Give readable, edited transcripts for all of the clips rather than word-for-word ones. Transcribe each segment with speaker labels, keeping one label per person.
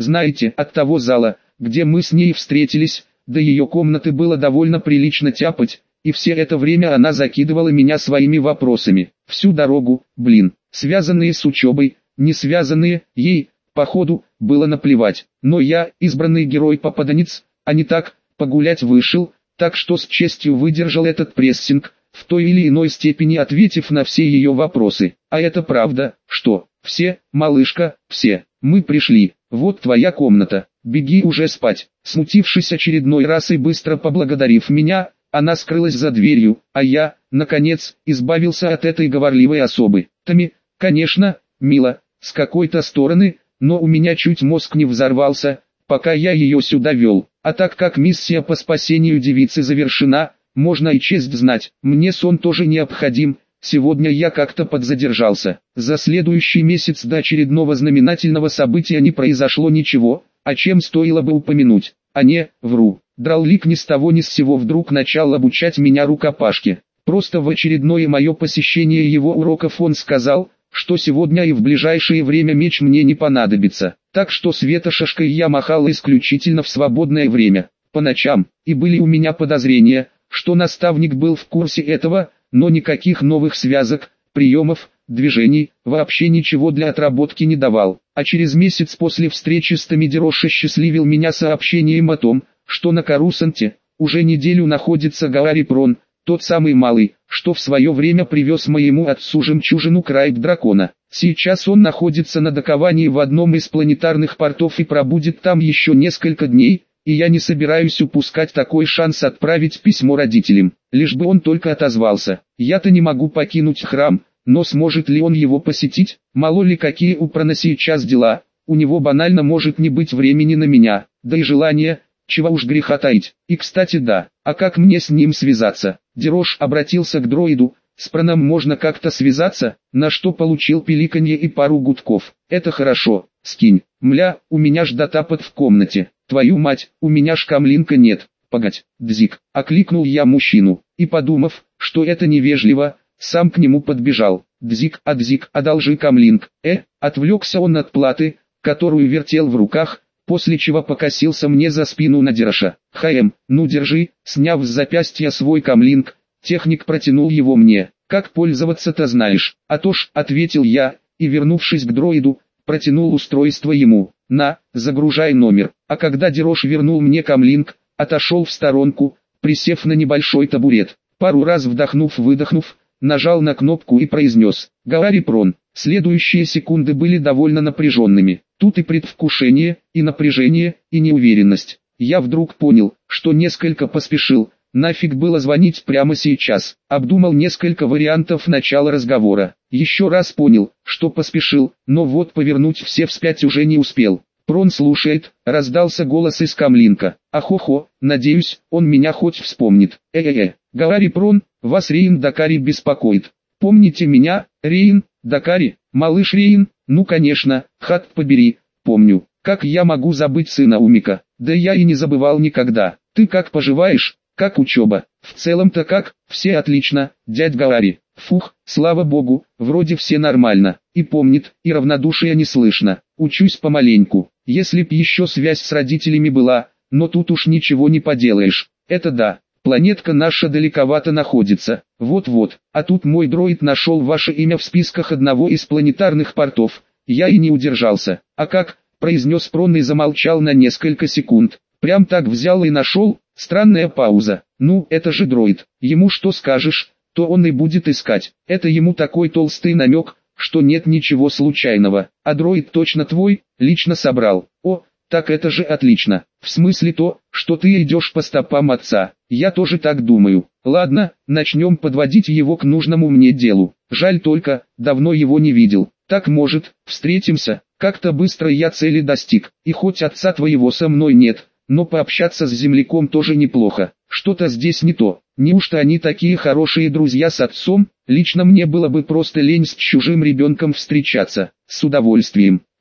Speaker 1: Знаете, от того зала, где мы с ней встретились, до ее комнаты было довольно прилично тяпать, и все это время она закидывала меня своими вопросами. Всю дорогу, связанные с учебой, не связанные, ей, походу, было наплевать. Но я, избранный герой-попаданец, а не так, погулять вышел, так что с честью выдержал этот прессинг, в той или иной степени ответив на все ее вопросы. А это правда, что, все, малышка, все, мы пришли, вот твоя комната, беги уже спать. Смутившись очередной раз и быстро поблагодарив меня, она скрылась за дверью, а я, наконец, избавился от этой говорливой особы. Тами, конечно, мило, с какой-то стороны, но у меня чуть мозг не взорвался, пока я ее сюда вел. А так как миссия по спасению девицы завершена, можно и честь знать, мне сон тоже необходим. Сегодня я как-то подзадержался. За следующий месяц до очередного знаменательного события не произошло ничего, о чем стоило бы упомянуть. А не, вру. Драллик ни с того ни с сего вдруг начал обучать меня рукопашке. Просто в очередное мое посещение его уроков он сказал, что сегодня и в ближайшее время меч мне не понадобится. Так что светошашкой я махал исключительно в свободное время, по ночам, и были у меня подозрения, что наставник был в курсе этого, но никаких новых связок, приемов, движений, вообще ничего для отработки не давал. А через месяц после встречи с Тамидерош счастливил меня сообщением о том, что на Карусанте уже неделю находится Гаори Прон, тот самый малый, что в свое время привез моему отцу жемчужину Крайб Дракона. Сейчас он находится на доковании в одном из планетарных портов и пробудет там еще несколько дней, и я не собираюсь упускать такой шанс отправить письмо родителям, лишь бы он только отозвался. Я-то не могу покинуть храм, но сможет ли он его посетить? Мало ли какие у Прона сейчас дела, у него банально может не быть времени на меня, да и желания, чего уж греха таить. И кстати да, а как мне с ним связаться? Дерош обратился к дроиду, с Проном можно как-то связаться, на что получил пиликанье и пару гудков. Это хорошо, скинь. Мля, у меня ж датапад в комнате. Твою мать, у меня ж камлинка нет. Погодь, Дзик, окликнул я мужчину, и подумав, что это невежливо, сам к нему подбежал. Дзик, одолжи камлинг. Отвлекся он от платы, которую вертел в руках, после чего покосился мне за спину на Дероша. Ну держи, сняв с запястья свой камлинг, техник протянул его мне. Как пользоваться-то знаешь? А то ж, ответил я, и вернувшись к дроиду, протянул устройство ему. На, загружай номер. А когда Дерош вернул мне камлинг, отошел в сторонку, присев на небольшой табурет. Пару раз вдохнув-выдохнув, нажал на кнопку и произнес «Гаори Прон». Следующие секунды были довольно напряженными. Тут и предвкушение, и напряжение, и неуверенность. Я вдруг понял, что несколько поспешил. Нафиг было звонить прямо сейчас. Обдумал несколько вариантов начала разговора. Еще раз понял, что поспешил, но вот повернуть все вспять уже не успел. «Прон слушает», — раздался голос из камлинка. «Ахохо, надеюсь, он меня хоть вспомнит». Гаори Прон, вас Рейн Дакари беспокоит. Помните меня, Рейн Дакари, малыш Рейн? Ну конечно, хат побери, помню. Как я могу забыть сына Умика? Да я и не забывал никогда. Ты как поживаешь? Как учеба? В целом-то как? Все отлично, дядь Гаори. Фух, слава богу, вроде все нормально. И помнит, и равнодушия не слышно. Учусь помаленьку. Если б еще связь с родителями была, но тут уж ничего не поделаешь. Это да. Планетка наша далековато находится. Вот-вот. А тут мой дроид нашел ваше имя в списках одного из планетарных портов. Я и не удержался. А как? Произнес Прон и замолчал на несколько секунд. Прям так взял и нашел? Странная пауза. Ну, это же дроид. Ему что скажешь, то он и будет искать. Это ему такой толстый намек, что нет ничего случайного. А дроид точно твой, лично собрал. О, так это же отлично. В смысле то, что ты идешь по стопам отца. Я тоже так думаю. Ладно, начнем подводить его к нужному мне делу. Жаль только, давно его не видел. Так может, встретимся? Как-то быстро я цели достиг. И хоть отца твоего со мной нет, но пообщаться с земляком тоже неплохо. Что-то здесь не то. Неужто они такие хорошие друзья с отцом? Лично мне было бы просто лень с чужим ребенком встречаться. С удовольствием.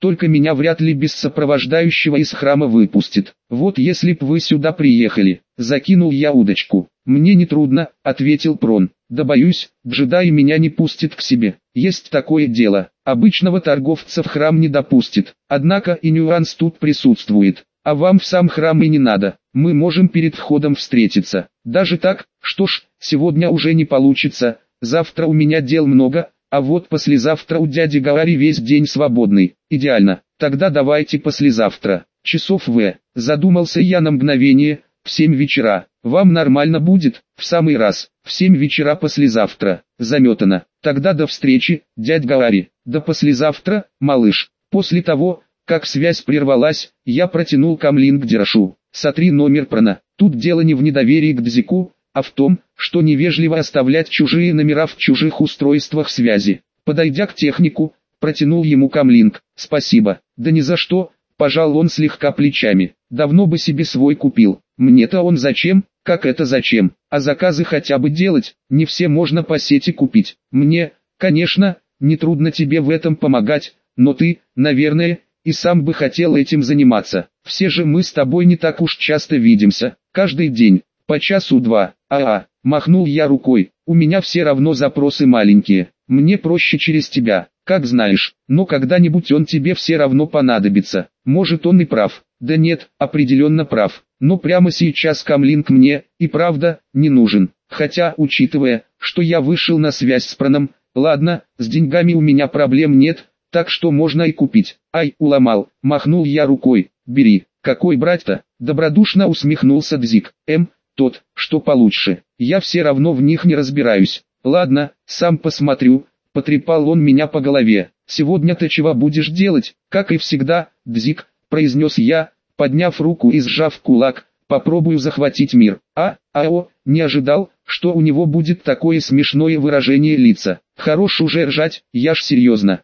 Speaker 1: только меня вряд ли без сопровождающего из храма выпустит. Вот если б вы сюда приехали, закинул я удочку. Мне не трудно, ответил Прон. Да боюсь, джедай меня не пустит к себе. Есть такое дело, обычного торговца в храм не допустит. Однако и нюанс тут присутствует. А вам в сам храм и не надо, мы можем перед входом встретиться. Даже так, что ж, сегодня уже не получится, завтра у меня дел много, а вот послезавтра у дяди Гаори весь день свободный. Идеально, тогда давайте послезавтра. Часов задумался я на мгновение, в 7 вечера. Вам нормально будет? В самый раз, в 7 вечера послезавтра. Заметано. Тогда до встречи, дядь Гаори. До послезавтра, малыш. После того, как связь прервалась, я протянул камлинг Дирашу. Сотри номер Прона. Тут дело не в недоверии к Дзику, а в том, что невежливо оставлять чужие номера в чужих устройствах связи. Подойдя к технику, протянул ему камлинг. Спасибо. Да ни за что, пожал он слегка плечами. Давно бы себе свой купил. Мне-то он зачем? Как это зачем? А заказы хотя бы делать, не все можно по сети купить. Мне, конечно, не трудно тебе в этом помогать, но ты, наверное, и сам бы хотел этим заниматься. Все же мы с тобой не так уж часто видимся, каждый день, по часу-два. Махнул я рукой, у меня все равно запросы маленькие, мне проще через тебя, как знаешь, но когда-нибудь он тебе все равно понадобится. Может, он и прав. Да нет, определенно прав, но прямо сейчас камлинг мне, и правда, не нужен. Хотя, учитывая, что я вышел на связь с Проном, ладно, с деньгами у меня проблем нет, так что можно и купить. Ай, уломал, махнул я рукой, бери. Какой брать-то? Добродушно усмехнулся Дзик. Тот, что получше. Я все равно в них не разбираюсь. Ладно, сам посмотрю. Потрепал он меня по голове. Сегодня ты чего будешь делать? Как и всегда, Дзик, произнес я, подняв руку и сжав кулак. Попробую захватить мир. Не ожидал, что у него будет такое смешное выражение лица. Хорош уже ржать, я ж серьезно.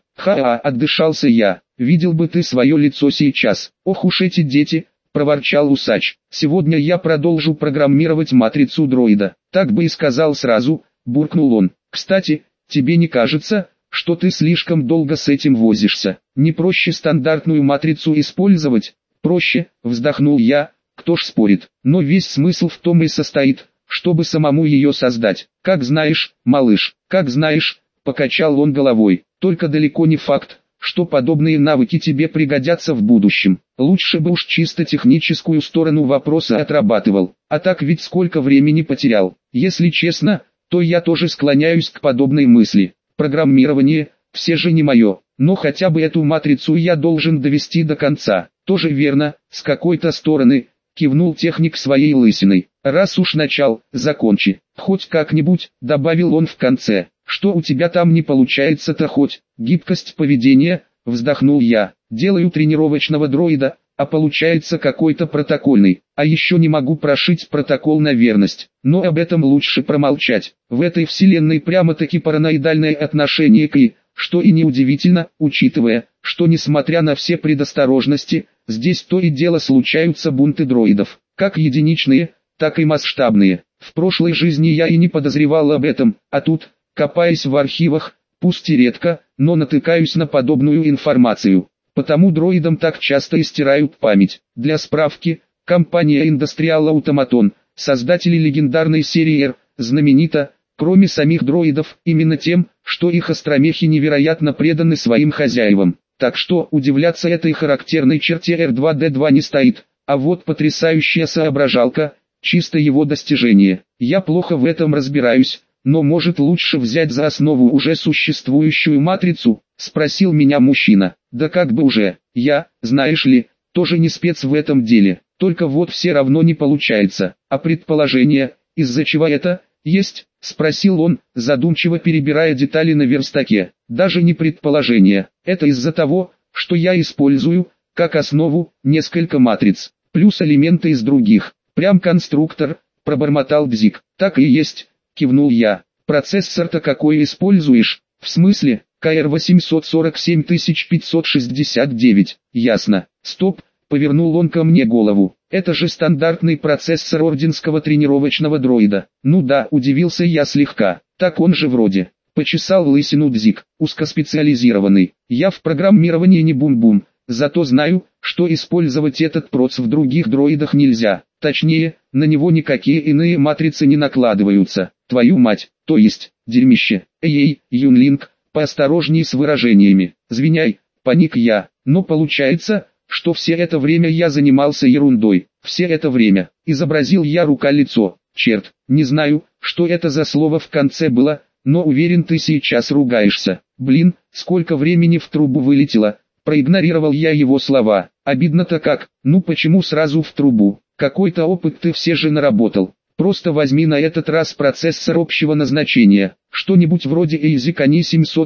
Speaker 1: Отдышался я. Видел бы ты свое лицо сейчас. Ох уж эти дети, проворчал усач. Сегодня я продолжу программировать матрицу дроида. Так бы и сказал сразу, буркнул он. Кстати, тебе не кажется, что ты слишком долго с этим возишься? Не проще стандартную матрицу использовать? Проще, вздохнул я, кто ж спорит. Но весь смысл в том и состоит, чтобы самому ее создать. Как знаешь, малыш, как знаешь, покачал он головой. Только далеко не факт, что подобные навыки тебе пригодятся в будущем. Лучше бы уж чисто техническую сторону вопроса отрабатывал. А так ведь сколько времени потерял. Если честно, то я тоже склоняюсь к подобной мысли. Программирование, все же не мое. Но хотя бы эту матрицу я должен довести до конца. Тоже верно, с какой-то стороны, кивнул техник своей лысиной. Раз уж начал, закончи. Хоть как-нибудь, добавил он в конце. Что у тебя там не получается-то хоть? Гибкость поведения, вздохнул я. Делаю тренировочного дроида, а получается какой-то протокольный. А еще не могу прошить протокол на верность. Но об этом лучше промолчать. В этой вселенной прямо-таки параноидальное отношение к И, что и неудивительно, учитывая, что несмотря на все предосторожности, здесь то и дело случаются бунты дроидов. Как единичные, так и масштабные. В прошлой жизни я и не подозревал об этом, а тут, копаясь в архивах, пусть и редко, но натыкаюсь на подобную информацию. Потому дроидам так часто и стирают память. Для справки, компания Industrial Automaton, создатели легендарной серии R, знаменита, кроме самих дроидов, именно тем, что их остромехи невероятно преданы своим хозяевам. Так что удивляться этой характерной черте R2-D2 не стоит, а вот потрясающая соображалка, чисто его достижение. Я плохо в этом разбираюсь, но может лучше взять за основу уже существующую матрицу, спросил меня мужчина. Да как бы уже, я, знаешь ли, тоже не спец в этом деле, только вот все равно не получается. А предположение, из-за чего это, есть? Спросил он, задумчиво перебирая детали на верстаке. Даже не предположение, это из-за того, что я использую, как основу, несколько матриц, плюс элементы из других. Прям конструктор, пробормотал Дзик. Так и есть, кивнул я. Процессор-то какой используешь? В смысле? КР-847-569. Ясно. Стоп, повернул он ко мне голову. Это же стандартный процессор орденского тренировочного дроида. Ну да, удивился я слегка. Так он же вроде Почесал лысину Дзик, узкоспециализированный. Я в программировании не бум-бум, зато знаю, что использовать этот проц в других дроидах нельзя. Точнее, на него никакие иные матрицы не накладываются. Твою мать, то есть, дерьмище. Эй, Юнлинг, поосторожней с выражениями. Звиняй, паник я. Но получается, что все это время я занимался ерундой. Все это время. Изобразил я рука-лицо. Черт, не знаю, что это за слово в конце было, но уверен, ты сейчас ругаешься. Блин, сколько времени в трубу вылетело. Проигнорировал я его слова. Обидно-то как, ну почему сразу в трубу? Какой-то опыт ты все же наработал. Просто возьми на этот раз процессор общего назначения. Что-нибудь вроде ASIC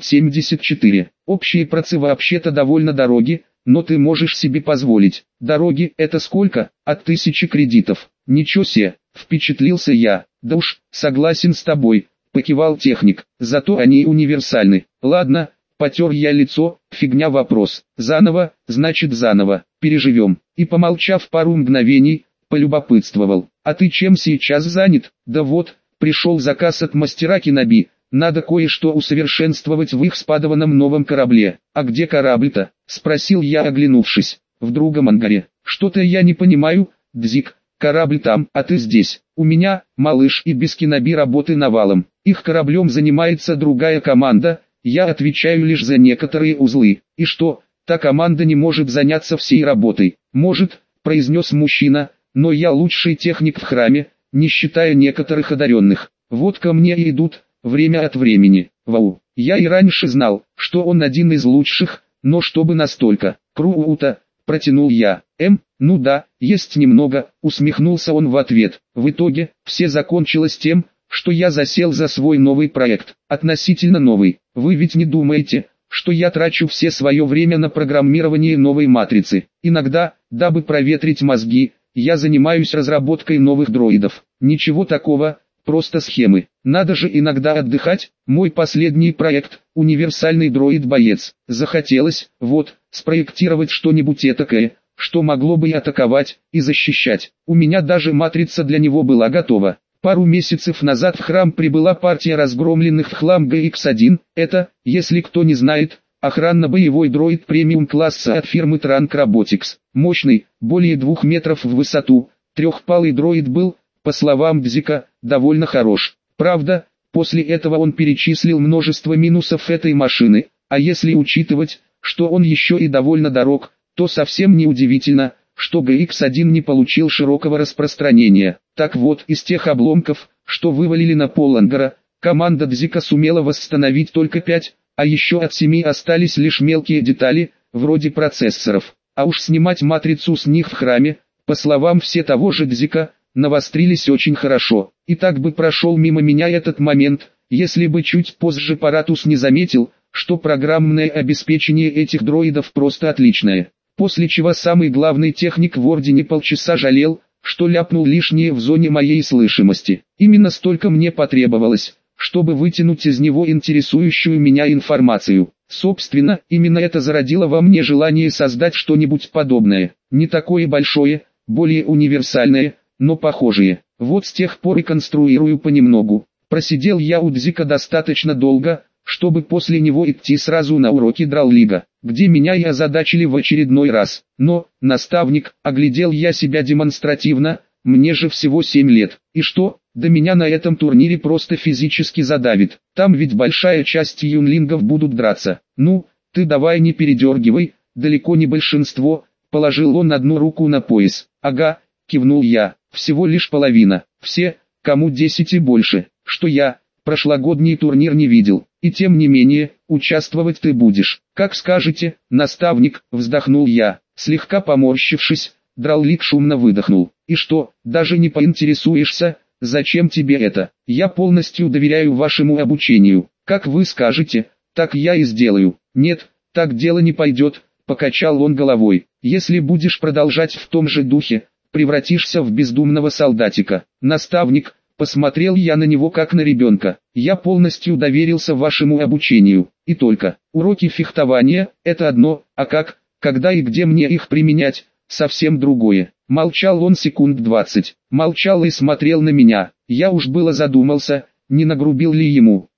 Speaker 1: 774. Общие процы вообще-то довольно дороги, но ты можешь себе позволить. Дороги — это сколько? От 1000 кредитов. Ничего себе, впечатлился я. Да уж, согласен с тобой, покивал техник. Зато они универсальны. Ладно, потер я лицо, фигня вопрос. Заново, значит заново, переживем. И помолчав пару мгновений, полюбопытствовал. А ты чем сейчас занят? Да вот, пришел заказ от мастера Киноби. Надо кое-что усовершенствовать в их спадованном новом корабле. А где корабль-то? Спросил я, оглянувшись. В другом ангаре. Что-то я не понимаю, Дзик. Корабль там, а ты здесь. У меня, малыш, и без Киноби работы навалом. Их кораблем занимается другая команда. Я отвечаю лишь за некоторые узлы. И что, та команда не может заняться всей работой? Может, произнес мужчина, но я лучший техник в храме, не считая некоторых одаренных. Вот ко мне и идут, время от времени. Вау, я и раньше знал, что он один из лучших, но чтобы настолько. Круто, протянул я. Ну да, есть немного, усмехнулся он в ответ. В итоге, все закончилось тем, что я засел за свой новый проект. Относительно новый. Вы ведь не думаете, что я трачу все свое время на программирование новой матрицы? Иногда, дабы проветрить мозги, я занимаюсь разработкой новых дроидов. Ничего такого, просто схемы. Надо же иногда отдыхать. Мой последний проект – универсальный дроид-боец. Захотелось, спроектировать что-нибудь этакое, что могло бы и атаковать, и защищать. У меня даже матрица для него была готова. Пару месяцев назад в храм прибыла партия разгромленных в хлам GX-1. Это, если кто не знает, охранно-боевой дроид премиум-класса от фирмы Trunk Robotics. Мощный, более 2 метров в высоту, трехпалый дроид был, по словам Дзика, довольно хорош. Правда, после этого он перечислил множество минусов этой машины, а если учитывать, что он еще и довольно дорог, то совсем не удивительно, что GX-1 не получил широкого распространения. Так вот, из тех обломков, что вывалили на пол ангара, команда Дзика сумела восстановить только 5, а еще от 7 остались лишь мелкие детали, вроде процессоров. А уж снимать матрицу с них в храме, по словам все того же Дзика, навострились очень хорошо. И так бы прошел мимо меня этот момент, если бы чуть позже Паратус не заметил, что программное обеспечение этих дроидов просто отличное. После чего самый главный техник в Ордене полчаса жалел, что ляпнул лишнее в зоне моей слышимости. Именно столько мне потребовалось, чтобы вытянуть из него интересующую меня информацию. Собственно, именно это зародило во мне желание создать что-нибудь подобное. Не такое большое, более универсальное, но похожее. Вот с тех пор и конструирую понемногу. Просидел я у Дзика достаточно долго, чтобы после него идти сразу на уроки Драллига, где меня и озадачили в очередной раз. Но, наставник, оглядел я себя демонстративно, мне же всего 7 лет. И что, да меня на этом турнире просто физически задавит. Там ведь большая часть юнлингов будут драться. Ну, ты давай не передергивай, далеко не большинство, положил он одну руку на пояс. Ага, кивнул я, всего лишь половина. Все, кому 10 и больше, что я, прошлогодний турнир не видел. И тем не менее, участвовать ты будешь. Как скажете, наставник, вздохнул я, слегка поморщившись, Драллик шумно выдохнул. И что, даже не поинтересуешься, зачем тебе это? Я полностью доверяю вашему обучению. Как вы скажете, так я и сделаю. Нет, так дело не пойдет, покачал он головой. Если будешь продолжать в том же духе, превратишься в бездумного солдатика. Наставник, посмотрел я на него как на ребенка. Я полностью доверился вашему обучению. И только, уроки фехтования – это одно, а как, когда и где мне их применять, совсем другое. Молчал он секунд 20. Молчал и смотрел на меня. Я уж было задумался, не нагрубил ли ему.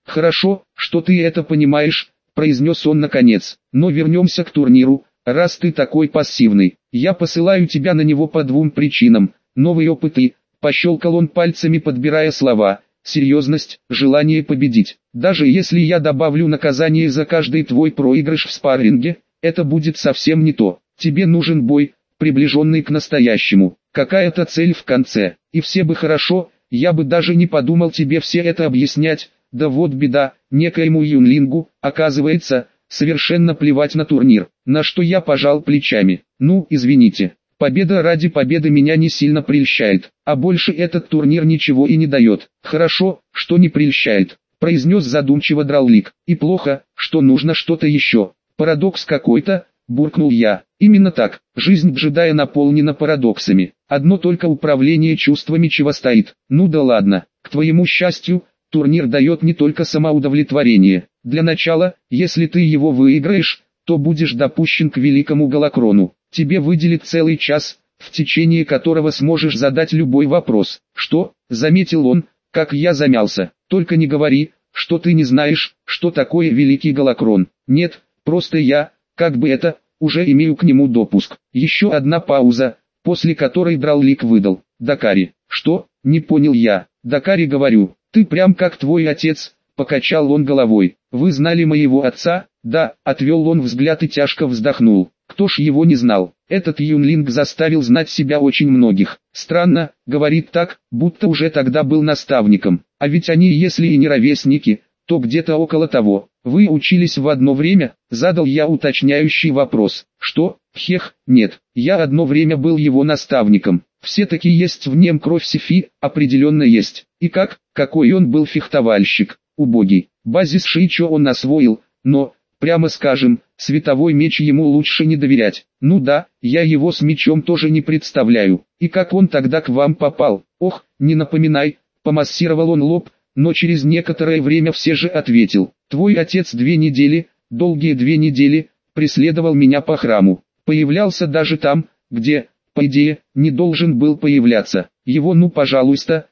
Speaker 1: Хорошо, что ты это понимаешь, произнес он наконец. Но вернемся к турниру, раз ты такой пассивный. Я посылаю тебя на него по двум причинам. Новый опыт и, пощелкал он пальцами, подбирая слова, серьезность, желание победить. Даже если я добавлю наказание за каждый твой проигрыш в спарринге, это будет совсем не то. Тебе нужен бой, приближенный к настоящему, какая-то цель в конце. И все бы хорошо, я бы даже не подумал тебе все это объяснять. Да вот беда, некоему Юнлингу, оказывается, совершенно плевать на турнир, на что я пожал плечами. Ну, извините, победа ради победы меня не сильно прельщает, а больше этот турнир ничего и не дает. Хорошо, что не прельщает, произнес задумчиво Драллик, и плохо, что нужно что-то еще. Парадокс какой-то, буркнул я. Именно так, жизнь джедая наполнена парадоксами. Одно только управление чувствами чего стоит. Ну да ладно, к твоему счастью, турнир дает не только самоудовлетворение. Для начала, если ты его выиграешь, то будешь допущен к великому Галакрону. Тебе выделят целый час, в течение которого сможешь задать любой вопрос. Что? Заметил он, как я замялся. Только не говори, что ты не знаешь, что такое великий Галакрон. Нет, просто я, как бы это, уже имею к нему допуск. Еще одна пауза, после которой Драллик выдал. Дакари. Что? Не понял я. Дакари, говорю. Ты прям как твой отец, покачал он головой. Вы знали моего отца? Да, отвел он взгляд и тяжко вздохнул. Кто ж его не знал? Этот Юнлинг заставил знать себя очень многих. Странно, говорит так, будто уже тогда был наставником. А ведь они, если и не ровесники, то где-то около того. Вы учились в одно время? Задал я уточняющий вопрос. Что? Хех, нет. Я одно время был его наставником. Все-таки есть в нем кровь Сифи, определенно есть. И как? Какой он был фехтовальщик. Убогий. Базис Шиичо он освоил, но, прямо скажем, световой меч ему лучше не доверять. Ну да, я его с мечом тоже не представляю. И как он тогда к вам попал? Ох, не напоминай. Помассировал он лоб, но через некоторое время все же ответил. Твой отец 2 недели, долгие 2 недели, преследовал меня по храму. Появлялся даже там, где, по идее, не должен был появляться. Его пожалуйста,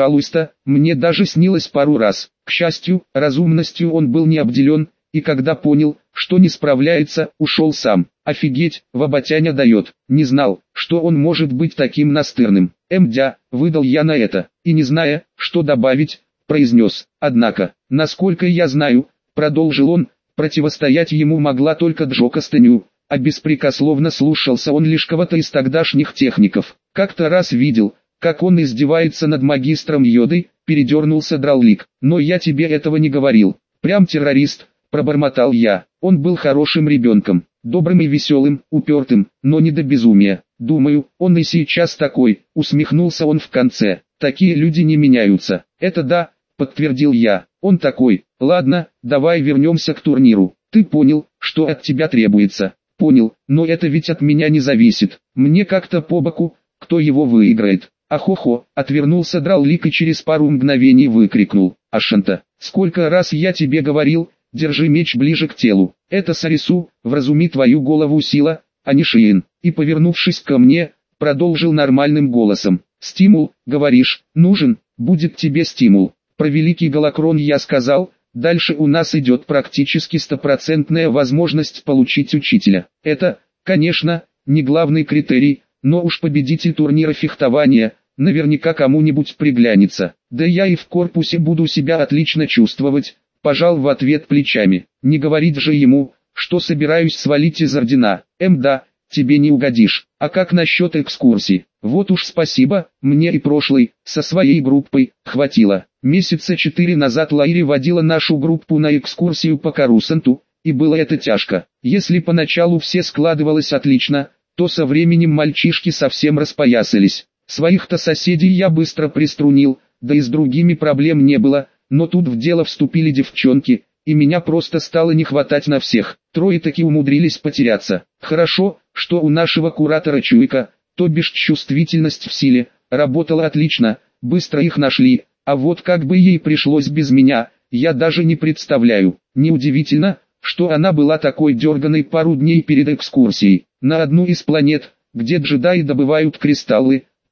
Speaker 1: мне даже снилось пару раз. К счастью, разумностью он был не обделен, и когда понял, что не справляется, ушел сам. Офигеть, Ваботяня дает. Не знал, что он может быть таким настырным. Мдя, выдал я на это, и не зная, что добавить, произнес. Однако, насколько я знаю, продолжил он, противостоять ему могла только Джока Стэню, а беспрекословно слушался он лишь кого-то из тогдашних техников. Как-то раз видел, как он издевается над магистром Йодой, передернулся Драллик. Но я тебе этого не говорил. Прям террорист, пробормотал я. Он был хорошим ребенком, добрым и веселым, упертым, но не до безумия. Думаю, он и сейчас такой, усмехнулся он в конце. Такие люди не меняются. Это да, подтвердил я. Он такой. Ладно, давай вернемся к турниру. Ты понял, что от тебя требуется? Понял, но это ведь от меня не зависит. Мне как-то по боку, кто его выиграет. Ахохо, отвернулся Драллик и через пару мгновений выкрикнул. Ашанта, сколько раз я тебе говорил, держи меч ближе к телу. Это Сарису, вразуми твою голову сила, а не Шиин. И повернувшись ко мне, продолжил нормальным голосом. Стимул, говоришь, нужен, будет тебе стимул. Про великий Галакрон я сказал, дальше у нас идет практически стопроцентная возможность получить учителя. Это, конечно, не главный критерий, но уж победитель турнира фехтования, наверняка кому-нибудь приглянется. Да я и в корпусе буду себя отлично чувствовать, пожал в ответ плечами. Не говорить же ему, что собираюсь свалить из ордена. Да, тебе не угодишь. А как насчет экскурсий? Вот уж спасибо, мне и прошлой, со своей группой, хватило. Месяца 4 назад Лайри водила нашу группу на экскурсию по Карусанту, и было это тяжко. Если поначалу все складывалось отлично, то со временем мальчишки совсем распоясались. Своих-то соседей я быстро приструнил, да и с другими проблем не было, но тут в дело вступили девчонки, и меня просто стало не хватать на всех. 3 таки умудрились потеряться. Хорошо, что у нашего куратора чуйка, то бишь чувствительность в силе, работала отлично, быстро их нашли, а вот как бы ей пришлось без меня, я даже не представляю. Неудивительно, что она была такой дерганой пару дней перед экскурсией. На одну из планет, где джедаи добывают кристаллы,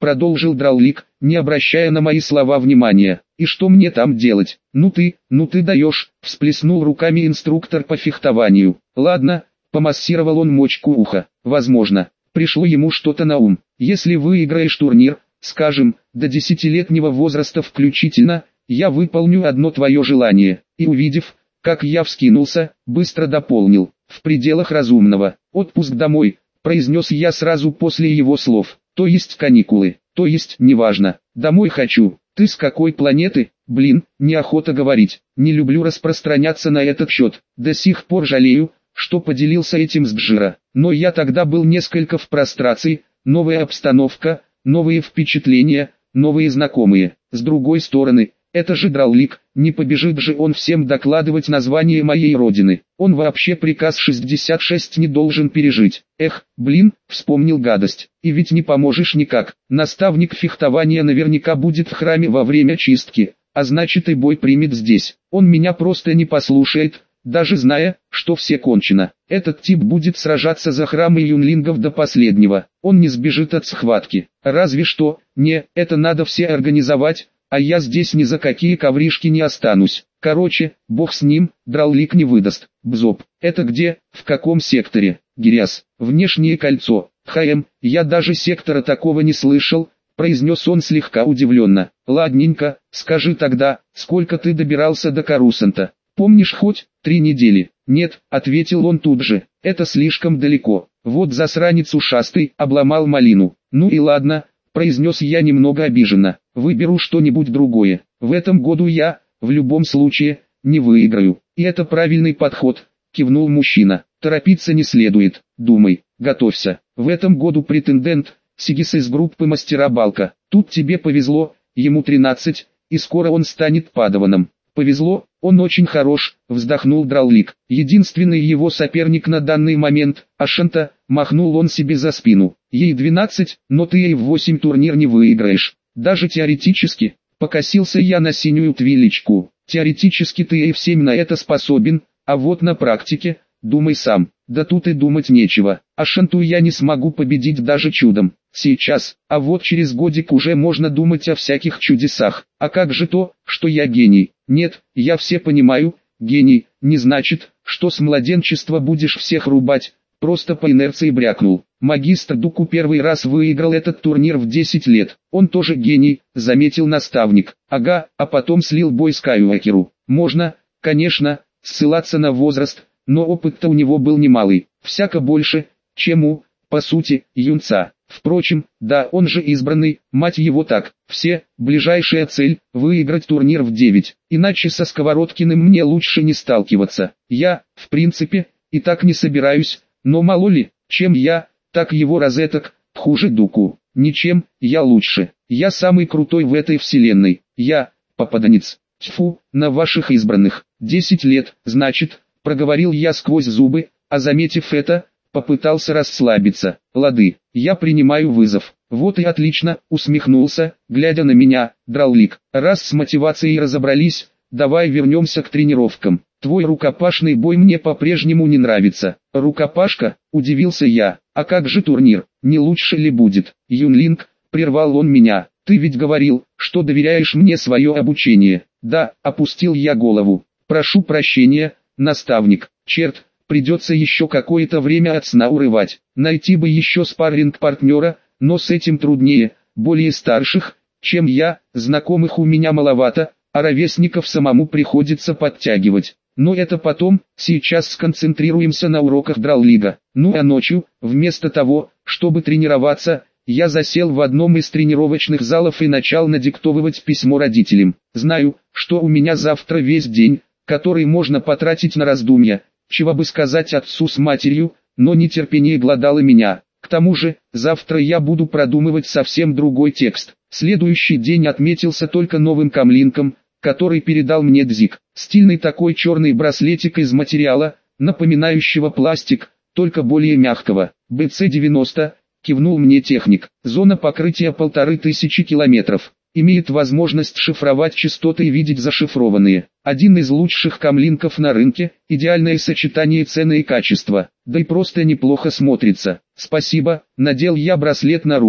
Speaker 1: продолжил Драулик, не обращая на мои слова внимания. И что мне там делать? Ну ты даешь, всплеснул руками инструктор по фехтованию. Ладно, помассировал он мочку уха. Возможно, пришло ему что-то на ум. Если выиграешь турнир, скажем, до 10-летнего возраста включительно, я выполню одно твое желание. И увидев, как я вскинулся, быстро дополнил. В пределах разумного. Отпуск домой, произнес я сразу после его слов. То есть каникулы, то есть неважно. Домой хочу. Ты с какой планеты? Блин, неохота говорить. Не люблю распространяться на этот счет. До сих пор жалею, что поделился этим с Бжира. Но я тогда был несколько в прострации. Новая обстановка, новые впечатления, новые знакомые. С другой стороны, это же Драулик, не побежит же он всем докладывать название моей родины. Он вообще приказ 66 не должен пережить. Эх, блин, вспомнил гадость. И ведь не поможешь никак. Наставник фехтования наверняка будет в храме во время чистки, а значит и бой примет здесь. Он меня просто не послушает, даже зная, что все кончено. Этот тип будет сражаться за храмы юнлингов до последнего. Он не сбежит от схватки. Разве что, это надо все организовать. А я здесь ни за какие ковришки не останусь. Короче, бог с ним, Драулик не выдаст. Бзоп. Это где, в каком секторе? Гиряс. Внешнее кольцо. Я даже сектора такого не слышал, произнес он слегка удивленно. Ладненько, скажи тогда, сколько ты добирался до Корусанта? Помнишь хоть 3 недели? Нет, ответил он тут же. Это слишком далеко. Вот засранец ушастый обломал малину. Ну и ладно, произнес я немного обиженно. Выберу что-нибудь другое. В этом году я, в любом случае, не выиграю. И это правильный подход, кивнул мужчина. Торопиться не следует, думай, готовься. В этом году претендент, Сигис из группы Мастера Балка. Тут тебе повезло, ему 13, и скоро он станет падаваном. Повезло, он очень хорош, вздохнул Драулик. Единственный его соперник на данный момент, Ашанта, махнул он себе за спину. Ей 12, но ты ей в 8 турнир не выиграешь. Даже теоретически, покосился я на синюю твилечку. Теоретически ты ей в 7 на это способен, а вот на практике, думай сам. Да тут и думать нечего. Ашанту я не смогу победить даже чудом. Сейчас, а вот через годик уже можно думать о всяких чудесах. А как же то, что я гений? Нет, я все понимаю, гений, не значит, что с младенчества будешь всех рубать. Просто по инерции брякнул. Магистр Дуку первый раз выиграл этот турнир в 10 лет. Он тоже гений, заметил наставник. Ага, а потом слил бой Скайуокеру. Можно, конечно, ссылаться на возраст, но опыт-то у него был немалый. Всяко больше, чем по сути, юнца. Впрочем, да, он же избранный, мать его так. Все, ближайшая цель, выиграть турнир в 9. Иначе со Сковородкиным мне лучше не сталкиваться. Я, в принципе, и так не собираюсь. Но мало ли, чем я, так его розеток, хуже Дуку. Ничем, я лучше. Я самый крутой в этой вселенной. Я, попаданец. Тьфу, на ваших избранных. 10 лет, значит, проговорил я сквозь зубы, а заметив это, попытался расслабиться. Лады, я принимаю вызов. Вот и отлично, усмехнулся, глядя на меня, Драулик. Раз с мотивацией разобрались, давай вернемся к тренировкам. Твой рукопашный бой мне по-прежнему не нравится. Рукопашка? Удивился я. А как же турнир? Не лучше ли будет? Юнлинг, прервал он меня. Ты ведь говорил, что доверяешь мне свое обучение. Да, опустил я голову. Прошу прощения, наставник. Черт, придется еще какое-то время от сна урывать. Найти бы еще спарринг-партнера, но с этим труднее. Более старших, чем я, знакомых у меня маловато, а ровесников самому приходится подтягивать. Но это потом, сейчас сконцентрируемся на уроках Драулига. Ну а ночью, вместо того, чтобы тренироваться, я засел в одном из тренировочных залов и начал надиктовывать письмо родителям. Знаю, что у меня завтра весь день, который можно потратить на раздумья, чего бы сказать отцу с матерью, но нетерпение глодало меня. К тому же, завтра я буду продумывать совсем другой текст. Следующий день отметился только новым камлинком, который передал мне Дзик. Стильный такой черный браслетик из материала, напоминающего пластик, только более мягкого. БЦ-90, кивнул мне техник. Зона покрытия 1500 километров. Имеет возможность шифровать частоты и видеть зашифрованные. Один из лучших камлинков на рынке, идеальное сочетание цены и качества. Да и просто неплохо смотрится. Спасибо, надел я браслет на руку.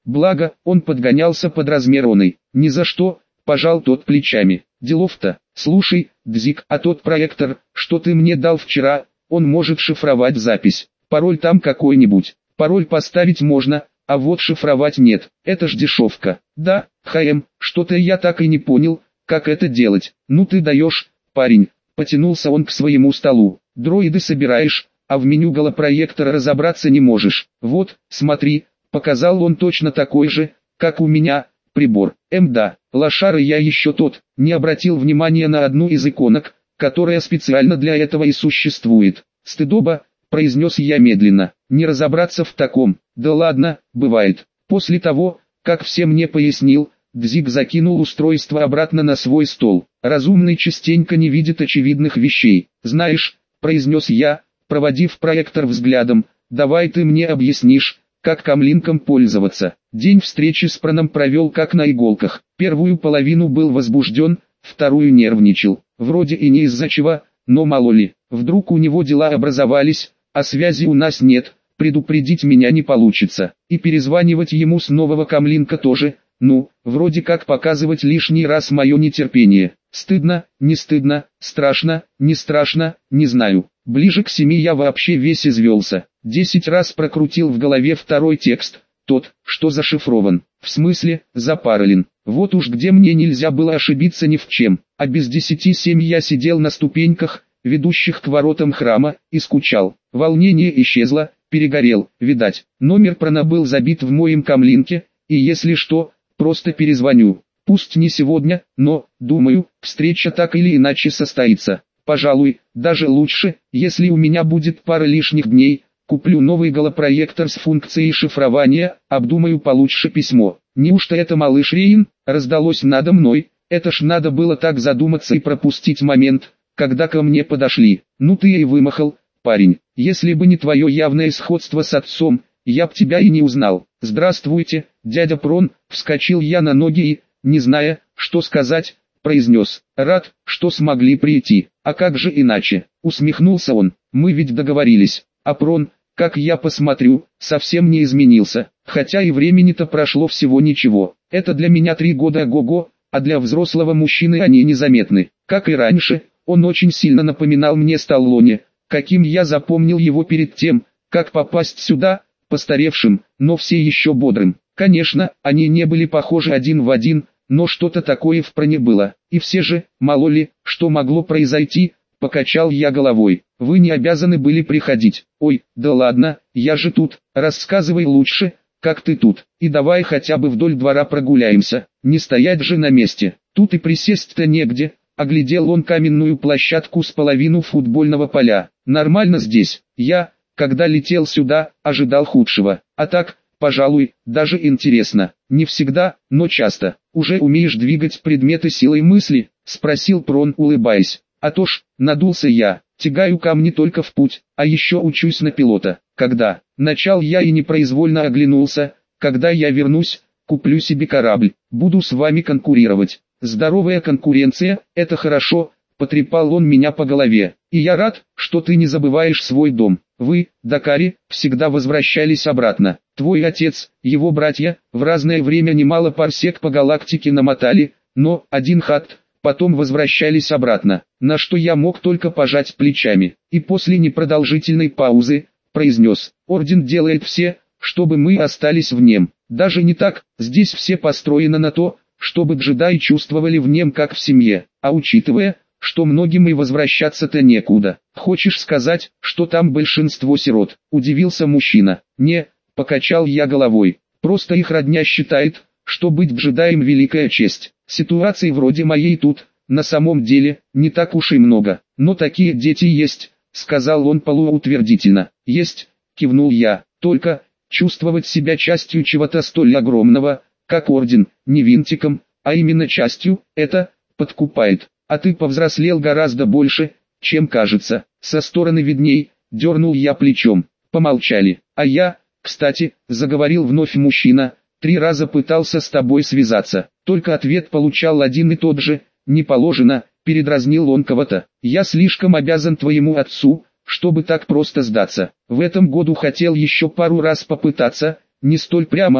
Speaker 1: Благо, он подгонялся под размер оной. Ни за что, пожал тот плечами. Делов-то. Слушай, Дзик, а тот проектор, что ты мне дал вчера, он может шифровать запись. Пароль там какой-нибудь. Пароль поставить можно, а вот шифровать нет. Это ж дешевка. Да, что-то я так и не понял, как это делать. Ну ты даешь, парень. Потянулся он к своему столу. Дроиды собираешь, а в меню голопроектора разобраться не можешь. Вот, смотри, показал он точно такой же, как у меня, прибор. Да, лошара я еще тот, не обратил внимания на одну из иконок, которая специально для этого и существует. Стыдоба, произнес я медленно, не разобраться в таком. Да ладно, бывает. После того, как все мне пояснил, Дзик закинул устройство обратно на свой стол. Разумный частенько не видит очевидных вещей. Знаешь, произнес я, проводив проектор взглядом, давай ты мне объяснишь, как камлинком пользоваться. День встречи с Проном провел как на иголках. Первую половину был возбужден, вторую нервничал. Вроде и не из-за чего, но мало ли, вдруг у него дела образовались, а связи у нас нет, предупредить меня не получится. И перезванивать ему с нового камлинка тоже, вроде как показывать лишний раз мое нетерпение. Стыдно, не стыдно, страшно, не страшно, не знаю. Ближе к 7 я вообще весь извелся. 10 раз прокрутил в голове второй текст, тот, что зашифрован. В смысле, запаролен. Вот уж где мне нельзя было ошибиться ни в чем. А без 10:07 я сидел на ступеньках, ведущих к воротам храма, и скучал. Волнение исчезло, перегорел, видать. Номер Прона был забит в моем камлинке, и если что, просто перезвоню. Пусть не сегодня, но, думаю, встреча так или иначе состоится. Пожалуй, даже лучше, если у меня будет пара лишних дней, куплю новый голопроектор с функцией шифрования, обдумаю получше письмо. Неужто это малыш Рейн, раздалось надо мной, это ж надо было так задуматься и пропустить момент, когда ко мне подошли. Ну ты и вымахал, парень, если бы не твое явное сходство с отцом, я б тебя и не узнал. Здравствуйте, дядя Прон, вскочил я на ноги и, не зная, что сказать, произнес. Рад, что смогли прийти. А как же иначе? Усмехнулся он. Мы ведь договорились. А Прон, как я посмотрю, совсем не изменился. Хотя и времени-то прошло всего ничего. Это для меня 3 года ого-го, а для взрослого мужчины они незаметны. Как и раньше, он очень сильно напоминал мне Сталлоне, каким я запомнил его перед тем, как попасть сюда, постаревшим, но все еще бодрым. Конечно, они не были похожи один в один, но что-то такое в Проне было. И все же, мало ли, что могло произойти, покачал я головой. Вы не обязаны были приходить. Ой, да ладно, я же тут, рассказывай лучше, как ты тут. И давай хотя бы вдоль двора прогуляемся, не стоять же на месте. Тут и присесть-то негде. Оглядел он каменную площадку с половину футбольного поля. Нормально здесь. Я, когда летел сюда, ожидал худшего. А так, пожалуй, даже интересно. Не всегда, но часто. Уже умеешь двигать предметы силой мысли? Спросил Прон, улыбаясь. А то ж, надулся я. Тягаю камни только в путь, а еще учусь на пилота. Когда? Начал я и непроизвольно оглянулся. Когда я вернусь, куплю себе корабль. Буду с вами конкурировать. Здоровая конкуренция, это хорошо, потрепал он меня по голове. И я рад, что ты не забываешь свой дом. Вы, Дакари, всегда возвращались обратно. Твой отец, его братья, в разное время немало парсек по галактике намотали, но один хат, потом возвращались обратно. На что я мог только пожать плечами. И после непродолжительной паузы, произнес, орден делает все, чтобы мы остались в нем. Даже не так, здесь все построено на то, чтобы джедаи чувствовали в нем как в семье, а учитывая, что многим и возвращаться-то некуда. Хочешь сказать, что там большинство сирот? Удивился мужчина. Не, покачал я головой. Просто их родня считает, что быть джедаем великая честь. Ситуаций вроде моей тут, на самом деле, не так уж и много. Но такие дети есть, сказал он полуутвердительно. Есть, кивнул я. Только, чувствовать себя частью чего-то столь огромного, как орден, не винтиком, а именно частью, это подкупает. А ты повзрослел гораздо больше, чем кажется. Со стороны видней, дернул я плечом. Помолчали. А я, кстати, заговорил вновь мужчина, 3 раза пытался с тобой связаться. Только ответ получал один и тот же. Не положено, передразнил он кого-то. Я слишком обязан твоему отцу, чтобы так просто сдаться. В этом году хотел еще пару раз попытаться, не столь прямо,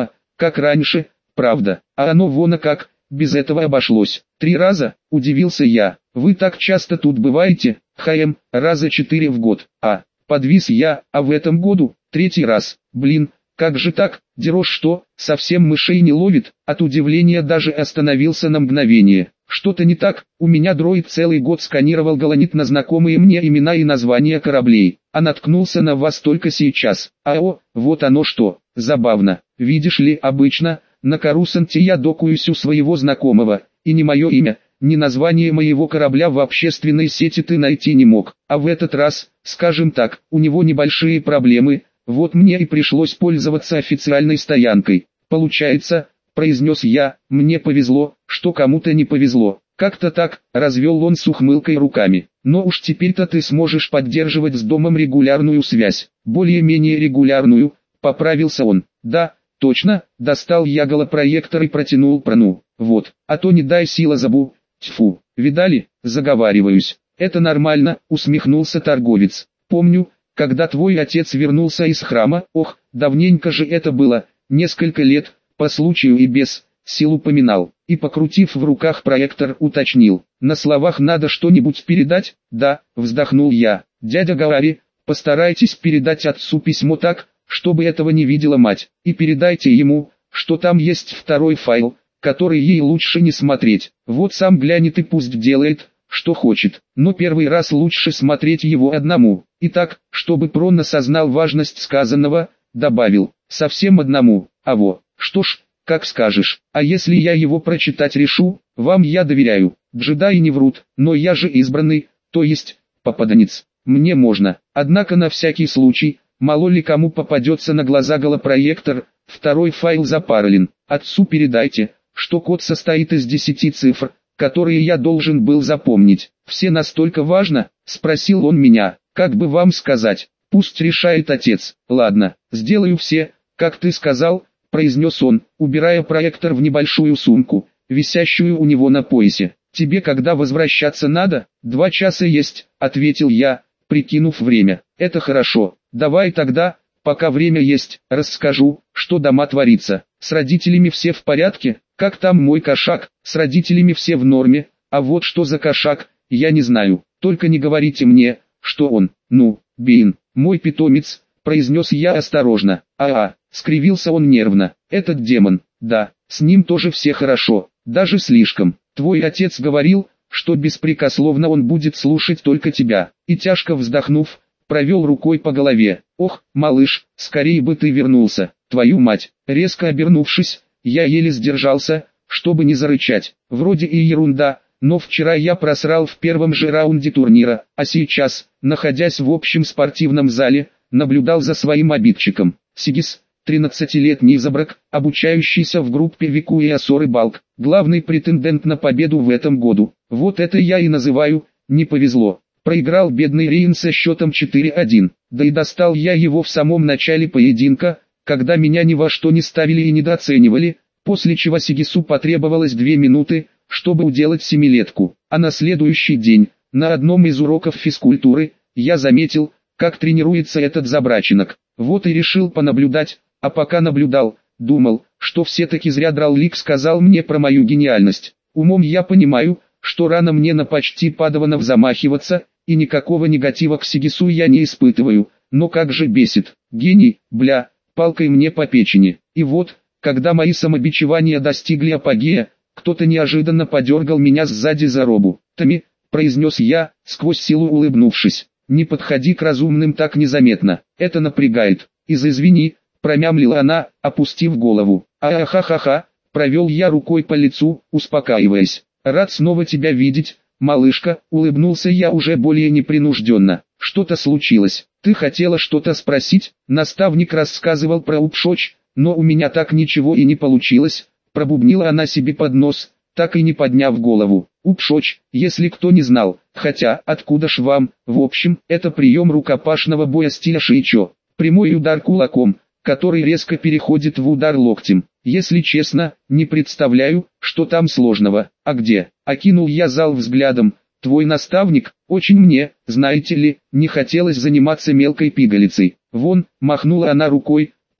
Speaker 1: как раньше, правда, а оно вон как, без этого обошлось. 3 раза, удивился я. Вы так часто тут бываете? Раза 4 в год. Подвис я, а в этом году, 3-й раз. Блин, как же так, Дерош что, совсем мышей не ловит? От удивления даже остановился на мгновение. Что-то не так, у меня дроид целый год сканировал галанит на знакомые мне имена и названия кораблей, а наткнулся на вас только сейчас. Вот оно что, забавно. Видишь ли, обычно, на Карусанте я докуюсь у своего знакомого, и ни мое имя, ни название моего корабля в общественной сети ты найти не мог. А в этот раз, скажем так, у него небольшие проблемы, вот мне и пришлось пользоваться официальной стоянкой. Получается, произнес я, мне повезло, что кому-то не повезло. Как-то так, развел он с ухмылкой руками. Но уж теперь-то ты сможешь поддерживать с домом регулярную связь. Более-менее регулярную, поправился он. Да, точно, достал я голопроектор и протянул прану. Вот, а то не дай сила забу. Тьфу, видали, заговариваюсь. Это нормально, усмехнулся торговец. Помню, когда твой отец вернулся из храма, давненько же это было, несколько лет, по случаю и без, сил упоминал, и покрутив в руках проектор уточнил. На словах надо что-нибудь передать? Да, вздохнул я. Дядя Гаори, постарайтесь передать отцу письмо так, чтобы этого не видела мать, и передайте ему, что там есть второй файл, который ей лучше не смотреть. Вот сам глянет и пусть делает, что хочет, но первый раз лучше смотреть его одному. И так, чтобы Прон осознал важность сказанного, добавил, совсем одному. Что ж, как скажешь, а если я его прочитать решу, вам я доверяю. Джедаи не врут, но я же избранный, то есть, попаданец. Мне можно, однако на всякий случай, мало ли кому попадется на глаза голопроектор, второй файл запаролен. Отцу передайте, что код состоит из 10 цифр, которые я должен был запомнить. Все настолько важно? Спросил он меня. Как бы вам сказать? Пусть решает отец. Ладно, сделаю все, как ты сказал, произнес он, убирая проектор в небольшую сумку, висящую у него на поясе. Тебе когда возвращаться надо? 2 часа есть, ответил я, прикинув время. Это хорошо. Давай тогда, пока время есть, расскажу, что дома творится. С родителями все в порядке? Как там мой кошак? С родителями все в норме, а вот что за кошак, я не знаю. Только не говорите мне, что он, Бин, мой питомец, произнес я осторожно. Скривился он нервно. Этот демон, да, с ним тоже все хорошо, даже слишком. Твой отец говорил, что беспрекословно он будет слушать только тебя. И тяжко вздохнув, провел рукой по голове. Малыш, скорее бы ты вернулся, твою мать. Резко обернувшись, я еле сдержался, чтобы не зарычать. Вроде и ерунда, но вчера я просрал в первом же раунде турнира, а сейчас, находясь в общем спортивном зале, наблюдал за своим обидчиком. Сигис, 13-летний изобрак, обучающийся в группе Вику и Асоры Балк, главный претендент на победу в этом году. Вот это я и называю, не повезло. Проиграл бедный Риен со счетом 4-1, да и достал я его в самом начале поединка, когда меня ни во что не ставили и недооценивали, после чего Сигису потребовалось 2 минуты, чтобы уделать 7-летку. А на следующий день, на одном из уроков физкультуры, я заметил, как тренируется этот забрачинок. Вот и решил понаблюдать, а пока наблюдал, думал, что все-таки зря Драллик сказал мне про мою гениальность. Умом я понимаю, что рано мне на почти падаванов замахиваться, и никакого негатива к Сигису я не испытываю, но как же бесит. Гений, бля, палкой мне по печени. И вот, когда мои самобичевания достигли апогея, кто-то неожиданно подергал меня сзади за робу. «Томми», — произнес я, сквозь силу улыбнувшись, — «не подходи к разумным так незаметно, это напрягает». «Извини», — промямлила она, опустив голову. «Ха-ха-ха», — провел я рукой по лицу, успокаиваясь. «Рад снова тебя видеть, малышка», — улыбнулся я уже более непринужденно. «Что-то случилось? Ты хотела что-то спросить?» Наставник рассказывал про Упшоч, но у меня так ничего и не получилось. Пробубнила она себе под нос, так и не подняв голову. Упшоч, если кто не знал, хотя, откуда ж вам, в общем, это прием рукопашного боя стиля шиичо. Прямой удар кулаком, который резко переходит в удар локтем. Если честно, не представляю, что там сложного. А где? Окинул я зал взглядом. Твой наставник, очень мне, знаете ли, не хотелось заниматься мелкой пигалицей. Вон, махнула она рукой,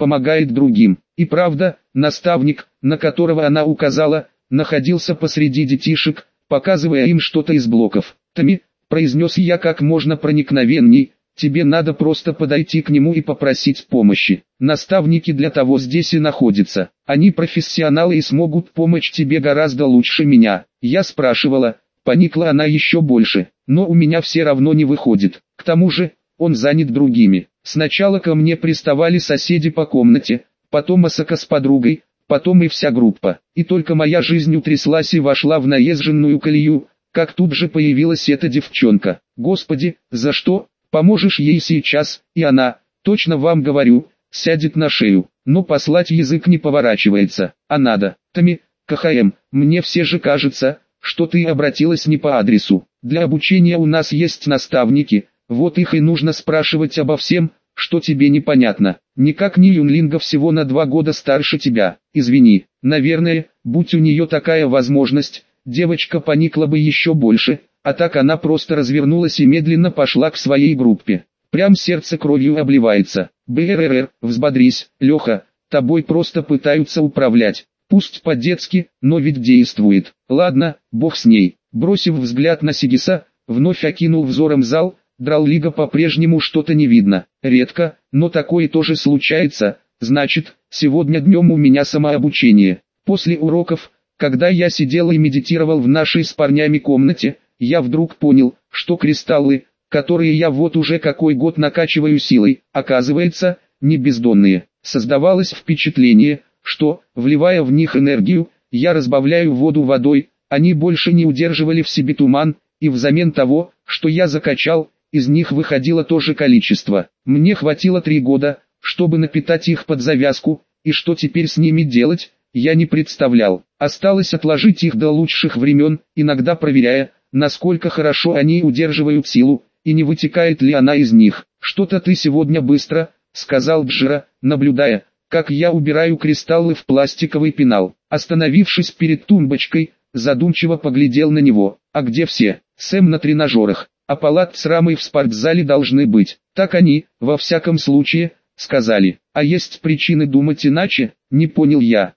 Speaker 1: помогает другим. И правда, наставник, на которого она указала, находился посреди детишек, показывая им что-то из блоков. «Томми», — произнес я как можно проникновенней, — «тебе надо просто подойти к нему и попросить помощи. Наставники для того здесь и находятся. Они профессионалы и смогут помочь тебе гораздо лучше меня». Я спрашивала, поникла она еще больше, но у меня все равно не выходит. К тому же, он занят другими. Сначала ко мне приставали соседи по комнате, потом Асака с подругой, потом и вся группа. И только моя жизнь утряслась и вошла в наезженную колею, как тут же появилась эта девчонка. Господи, за что? Поможешь ей сейчас, и она, точно вам говорю, сядет на шею. Но послать язык не поворачивается, а надо. Томми, КХМ, мне все же кажется, что ты обратилась не по адресу. Для обучения у нас есть наставники, вот их и нужно спрашивать обо всем, что тебе непонятно. Никак не Юнлинга всего на 2 года старше тебя. Извини, наверное, будь у нее такая возможность, девочка поникла бы еще больше, а так она просто развернулась и медленно пошла к своей группе. Прям сердце кровью обливается. БРР, взбодрись, Леха, тобой просто пытаются управлять. Пусть по-детски, но ведь действует. Ладно, бог с ней. Бросив взгляд на Сигиса, вновь окинул взором зал. Драллига по-прежнему что-то не видно. Редко, но такое тоже случается. Значит, сегодня днем у меня самообучение. После уроков, когда я сидел и медитировал в нашей с парнями комнате, я вдруг понял, что кристаллы, которые я вот уже какой год накачиваю силой, оказывается, не бездонные. Создавалось впечатление, что, вливая в них энергию, я разбавляю воду водой, они больше не удерживали в себе туман, и взамен того, что я закачал, из них выходило то же количество. Мне хватило 3 года, чтобы напитать их под завязку, и что теперь с ними делать, я не представлял. Осталось отложить их до лучших времен, иногда проверяя, насколько хорошо они удерживают силу, и не вытекает ли она из них. «Что-то ты сегодня быстро», — сказал Джира, наблюдая, как я убираю кристаллы в пластиковый пенал. Остановившись перед тумбочкой, задумчиво поглядел на него. «А где все?» «Сэм на тренажерах, а палат с рамой в спортзале должны быть». «Так они, во всяком случае, сказали». «А есть причины думать иначе?» «Не понял я».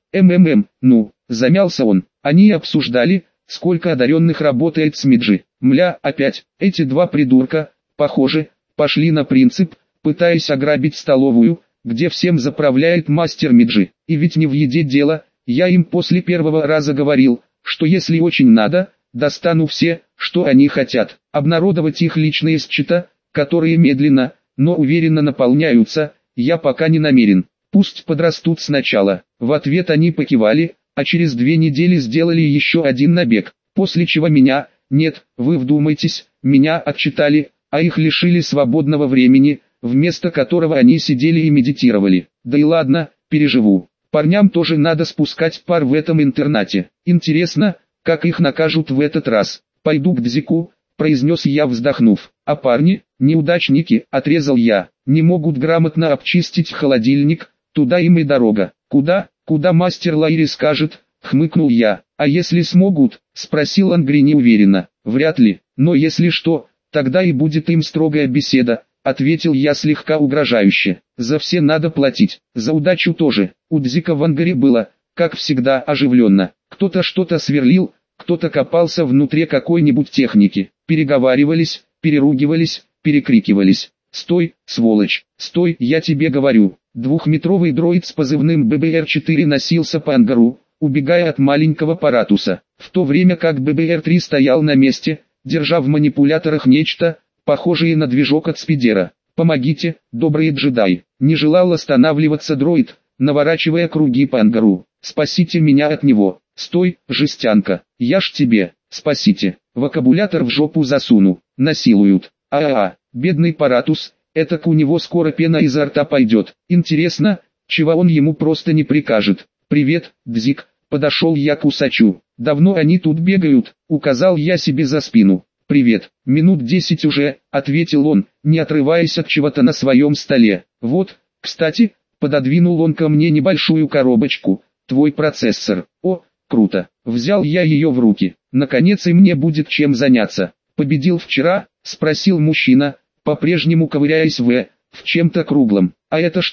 Speaker 1: Ну, замялся он. Они обсуждали, сколько одаренных работает с Миджи. Мля, опять, эти 2 придурка, похоже, пошли на принцип, пытаясь ограбить столовую, где всем заправляет мастер Миджи. И ведь не в еде дело, я им после первого раза говорил, что если очень надо, достану все, что они хотят. Обнародовать их личные счета, которые медленно, но уверенно наполняются, я пока не намерен. Пусть подрастут сначала. В ответ они покивали, а через 2 недели сделали еще один набег, после чего меня, нет, вы вдумайтесь, меня отчитали, а их лишили свободного времени, вместо которого они сидели и медитировали. Да и ладно, переживу. Парням тоже надо спускать пар в этом интернате. Интересно, как их накажут в этот раз. «Пойду к Дзику», — произнес я, вздохнув. «А парни, неудачники», — отрезал я, — «не могут грамотно обчистить холодильник, туда им и дорога». «Куда мастер Лайри скажет», — хмыкнул я. «А если смогут?» — спросил Ангри неуверенно. «Вряд ли, но если что, тогда и будет им строгая беседа», — ответил я слегка угрожающе. «За все надо платить, за удачу тоже». У Дзика в ангаре было, как всегда, оживленно. Кто-то что-то сверлил, кто-то копался внутри какой-нибудь техники. Переговаривались, переругивались, перекрикивались. «Стой, сволочь, стой, я тебе говорю». 2-метровый дроид с позывным ББР-4 носился по ангару, убегая от маленького Паратуса, в то время как ББР-3 стоял на месте, держа в манипуляторах нечто, похожее на движок от спидера. «Помогите, добрые джедаи!» Не желал останавливаться дроид, наворачивая круги по ангару. «Спасите меня от него!» «Стой, жестянка, я ж тебе, спасите!» «Вокабулятор в жопу засуну, насилуют!» Бедный Паратус, этак у него скоро пена изо рта пойдет. Интересно, чего он ему просто не прикажет. «Привет, Дзик», подошел я к усачу. «Давно они тут бегают», указал я себе за спину. «Привет, минут 10 уже», ответил он, не отрываясь от чего-то на своем столе. «Вот, кстати», пододвинул он ко мне небольшую коробочку, «твой процессор». «О, круто». Взял я ее в руки. Наконец и мне будет чем заняться. «Победил вчера?» — спросил мужчина, по-прежнему ковыряясь в чем-то круглом. «А это что?» —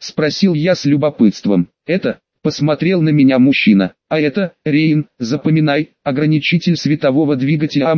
Speaker 1: Спросил я с любопытством. Это, посмотрел на меня мужчина. А это, Рейн, запоминай, ограничитель светового двигателя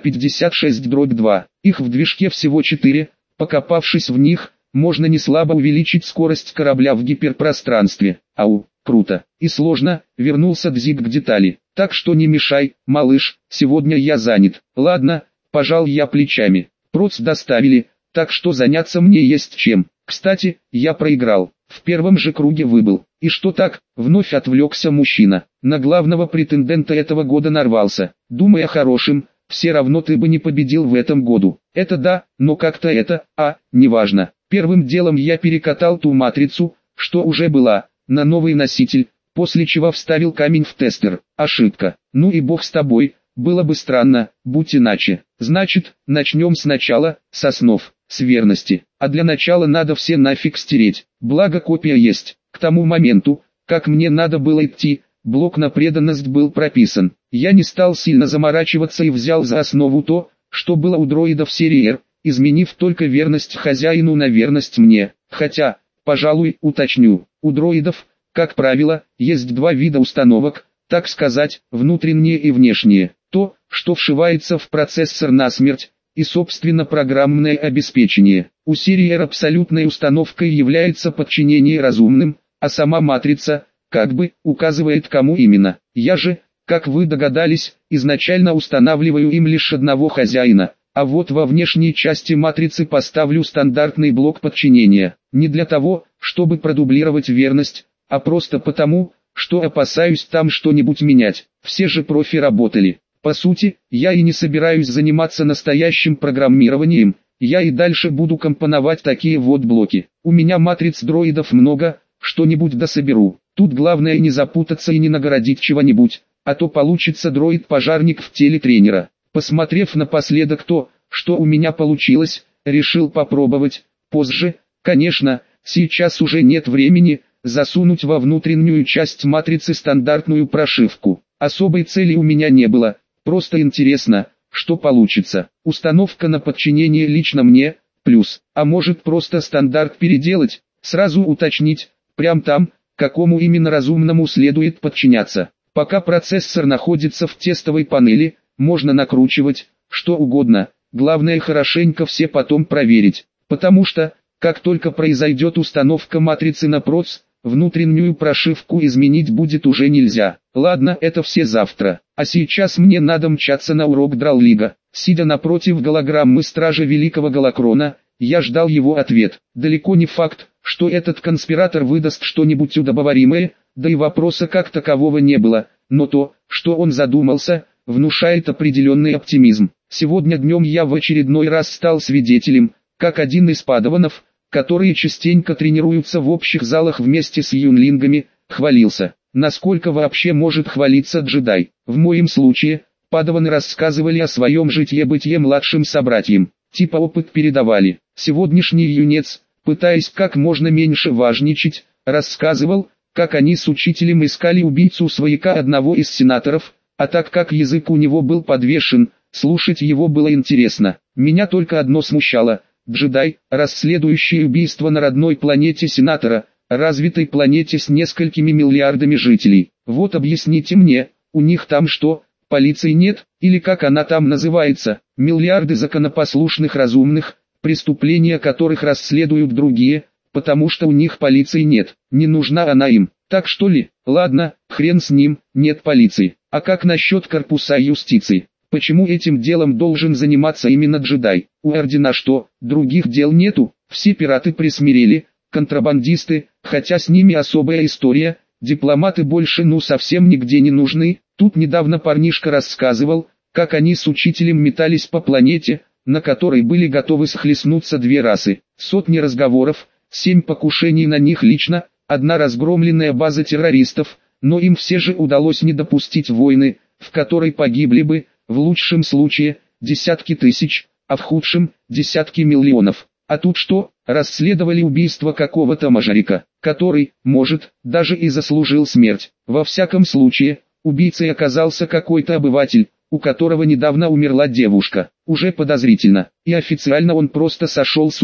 Speaker 1: АМ-356-2. Их в движке всего 4, покопавшись в них, можно неслабо увеличить скорость корабля в гиперпространстве. Ау, круто. И сложно, вернулся Дзиг к детали. Так что не мешай, малыш, сегодня я занят. Ладно, пожал я плечами. Проц доставили, так что заняться мне есть чем. Кстати, я проиграл. В первом же круге выбыл. И что так? Вновь отвлекся мужчина. На главного претендента этого года нарвался. Думая хорошим, все равно ты бы не победил в этом году. Это да, но как-то это, неважно. Первым делом я перекатал ту матрицу, что уже была, на новый носитель, после чего вставил камень в тестер. Ошибка. Ну и бог с тобой, было бы странно, будь иначе. Значит, начнем сначала, с основ, с верности. А для начала надо все нафиг стереть, благо копия есть. К тому моменту, как мне надо было идти, блок на преданность был прописан. Я не стал сильно заморачиваться и взял за основу то, что было у дроидов серии R, изменив только верность хозяину на верность мне. Хотя, пожалуй, уточню, у дроидов, как правило, есть два вида установок, так сказать, внутренние и внешние. То, что вшивается в процессор насмерть, и собственно программное обеспечение. У серии R абсолютной установкой является подчинение разумным, а сама матрица, как бы, указывает кому именно. Я же, как вы догадались, изначально устанавливаю им лишь одного хозяина, а вот во внешней части матрицы поставлю стандартный блок подчинения. Не для того, чтобы продублировать верность, а просто потому, что опасаюсь там что-нибудь менять. Все же профи работали. По сути, я и не собираюсь заниматься настоящим программированием, я и дальше буду компоновать такие вот блоки. У меня матриц дроидов много, что-нибудь дособеру. Тут главное не запутаться и не нагородить чего-нибудь, а то получится дроид-пожарник в теле тренера. Посмотрев напоследок то, что у меня получилось, решил попробовать, позже, конечно, сейчас уже нет времени, засунуть во внутреннюю часть матрицы стандартную прошивку. Особой цели у меня не было. Просто интересно, что получится. Установка на подчинение лично мне, плюс. А может просто стандарт переделать, сразу уточнить, прям там, какому именно разумному следует подчиняться. Пока процессор находится в тестовой панели, можно накручивать, что угодно. Главное хорошенько все потом проверить. Потому что, как только произойдет установка матрицы на проц, внутреннюю прошивку изменить будет уже нельзя. Ладно, это все завтра. А сейчас мне надо мчаться на урок Драллига. Сидя напротив голограммы Стража Великого Галакрона, я ждал его ответ. Далеко не факт, что этот конспиратор выдаст что-нибудь удобоваримое, да и вопроса как такового не было, но то, что он задумался, внушает определенный оптимизм. Сегодня днем я в очередной раз стал свидетелем, как один из падаванов, которые частенько тренируются в общих залах вместе с юнлингами, хвалился. Насколько вообще может хвалиться джедай? В моем случае, падаваны рассказывали о своем житье-бытие младшим собратьям, типа опыт передавали. Сегодняшний юнец, пытаясь как можно меньше важничать, рассказывал, как они с учителем искали убийцу-свояка одного из сенаторов, а так как язык у него был подвешен, слушать его было интересно. Меня только одно смущало: джедай, расследующий убийство на родной планете сенатора, развитой планете с несколькими миллиардами жителей. Вот объясните мне, у них там что, полиции нет, или как она там называется, миллиарды законопослушных разумных, преступления которых расследуют другие, потому что у них полиции нет, не нужна она им. Так что ли? Ладно, хрен с ним, нет полиции. А как насчет корпуса юстиции? Почему этим делом должен заниматься именно джедай? У ордена что, других дел нету? Все пираты присмирели, контрабандисты, хотя с ними особая история, дипломаты больше совсем нигде не нужны. Тут недавно парнишка рассказывал, как они с учителем метались по планете, на которой были готовы схлестнуться две расы. Сотни разговоров, 7 покушений на них лично, одна разгромленная база террористов, но им все же удалось не допустить войны, в которой погибли бы, в лучшем случае, десятки тысяч, а в худшем – десятки миллионов. А тут что? Расследовали убийство какого-то мажорика, который, может, даже и заслужил смерть. Во всяком случае, убийцей оказался какой-то обыватель, у которого недавно умерла девушка. Уже подозрительно. И официально он просто сошел с ума.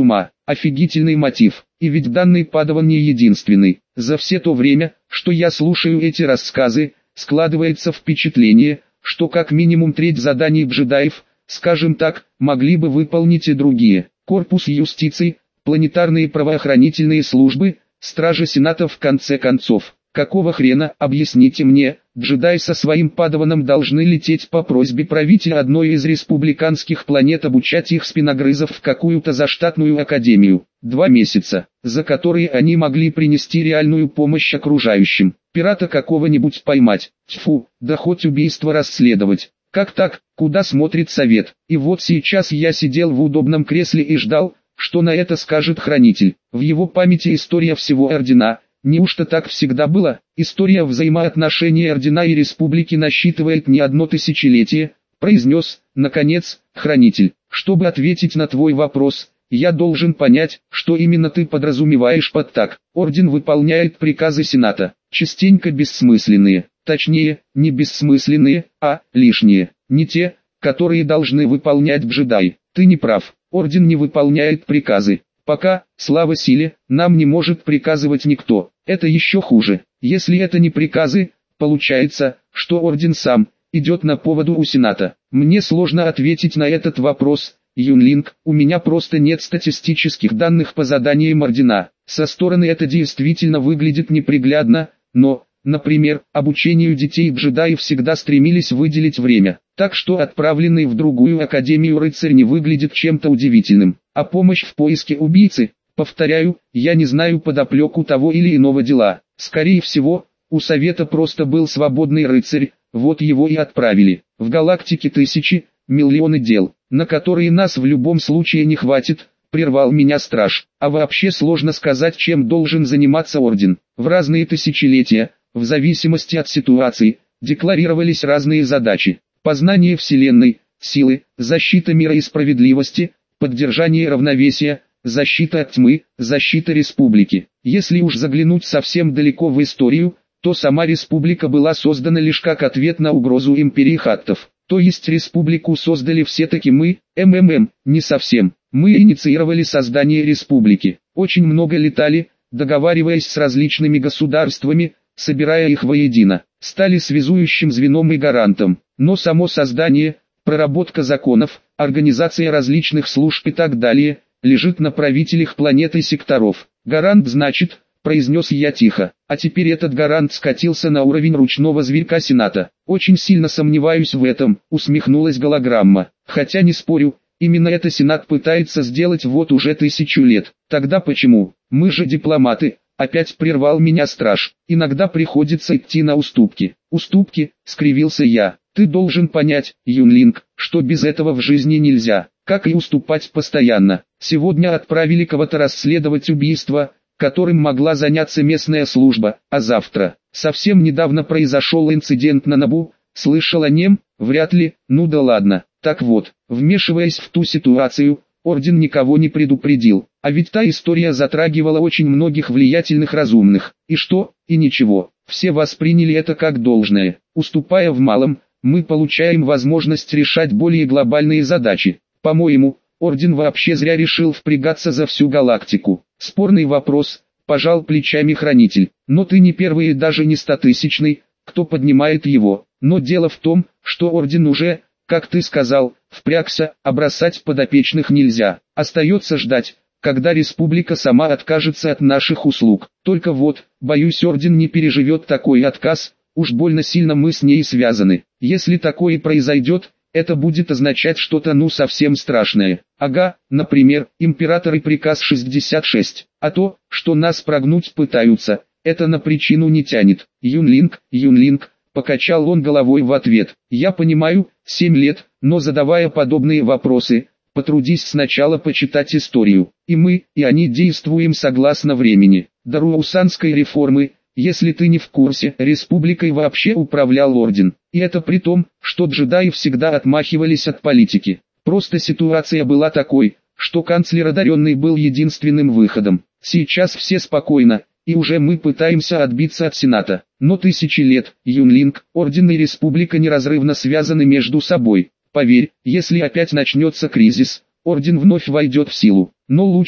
Speaker 1: Офигительный мотив. И ведь данный падаван не единственный. За все то время, что я слушаю эти рассказы, складывается впечатление, что как минимум треть заданий джедаев, скажем так, могли бы выполнить и другие. Корпус юстиции, планетарные правоохранительные службы, стражи Сената в конце концов. Какого хрена, объясните мне, джедаи со своим падаваном должны лететь по просьбе правителя одной из республиканских планет обучать их спиногрызов в какую-то заштатную академию. 2 месяца, за которые они могли принести реальную помощь окружающим. Пирата какого-нибудь поймать, тьфу, да хоть убийство расследовать. Как так, куда смотрит совет? И вот сейчас я сидел в удобном кресле и ждал, что на это скажет хранитель. В его памяти история всего ордена. Неужто так всегда было? История взаимоотношений ордена и республики насчитывает не одно тысячелетие, произнес, наконец, хранитель. Чтобы ответить на твой вопрос, я должен понять, что именно ты подразумеваешь под так. Орден выполняет приказы Сената, частенько бессмысленные, точнее, не бессмысленные, а лишние, не те, которые должны выполнять джедаи. Ты не прав, орден не выполняет приказы. Пока, слава силе, нам не может приказывать никто. Это еще хуже. Если это не приказы, получается, что орден сам идет на поводу у Сената. Мне сложно ответить на этот вопрос, Юнлинг, у меня просто нет статистических данных по заданиям ордена. Со стороны это действительно выглядит неприглядно, но, например, обучению детей джедаи всегда стремились выделить время. Так что отправленный в другую академию рыцарь не выглядит чем-то удивительным. А помощь в поиске убийцы, повторяю, я не знаю подоплеку того или иного дела. Скорее всего, у совета просто был свободный рыцарь, вот его и отправили. В галактике тысячи, миллионы дел, на которые нас в любом случае не хватит, прервал меня страж. А вообще сложно сказать, чем должен заниматься орден. В разные тысячелетия, в зависимости от ситуации, декларировались разные задачи. Познание Вселенной, силы, защита мира и справедливости, поддержание равновесия, защита от тьмы, защита республики. Если уж заглянуть совсем далеко в историю, то сама республика была создана лишь как ответ на угрозу империи хаттов. То есть республику создали все-таки мы, не совсем. Мы инициировали создание республики. Очень много летали, договариваясь с различными государствами, собирая их воедино. Стали связующим звеном и гарантом. Но само создание, проработка законов, организация различных служб и так далее, лежит на правителях планет и секторов. Гарант значит, произнес я тихо, а теперь этот гарант скатился на уровень ручного зверька Сената. Очень сильно сомневаюсь в этом, усмехнулась голограмма. Хотя не спорю, именно это Сенат пытается сделать вот уже 1000 лет. Тогда почему? Мы же дипломаты. Опять прервал меня страж. Иногда приходится идти на уступки. Уступки, скривился я. Ты должен понять, Юнлинг, что без этого в жизни нельзя. Как и уступать постоянно. Сегодня отправили кого-то расследовать убийство, которым могла заняться местная служба, а завтра. Совсем недавно произошел инцидент на Набу, слышал о нем, вряд ли, ну да ладно. Так вот, вмешиваясь в ту ситуацию, орден никого не предупредил. А ведь та история затрагивала очень многих влиятельных разумных. И что? И ничего. Все восприняли это как должное. Уступая в малом, мы получаем возможность решать более глобальные задачи. По-моему, орден вообще зря решил впрягаться за всю галактику. Спорный вопрос, пожал плечами хранитель. Но ты не первый и даже не 100-тысячный, кто поднимает его. Но дело в том, что орден уже, как ты сказал, впрягся, а бросать подопечных нельзя. Остается ждать, когда республика сама откажется от наших услуг. Только вот, боюсь, орден не переживет такой отказ, уж больно сильно мы с ней связаны. Если такое произойдет, это будет означать что-то ну совсем страшное. Ага, например, император и приказ 66. А то, что нас прогнуть пытаются, это на причину не тянет. Юнлинг, покачал он головой в ответ. Я понимаю, 7 лет, но задавая подобные вопросы, потрудись сначала почитать историю. И мы, и они действуем согласно времени. До Руаусанской реформы, если ты не в курсе, республикой вообще управлял орден. И это при том, что джедаи всегда отмахивались от политики. Просто ситуация была такой, что канцлер одаренный был единственным выходом. Сейчас все спокойно, и уже мы пытаемся отбиться от Сената. Но 1000 лет, Юнлинг, орден и республика неразрывно связаны между собой. Поверь, если опять начнется кризис, орден вновь войдет в силу. Но лучше,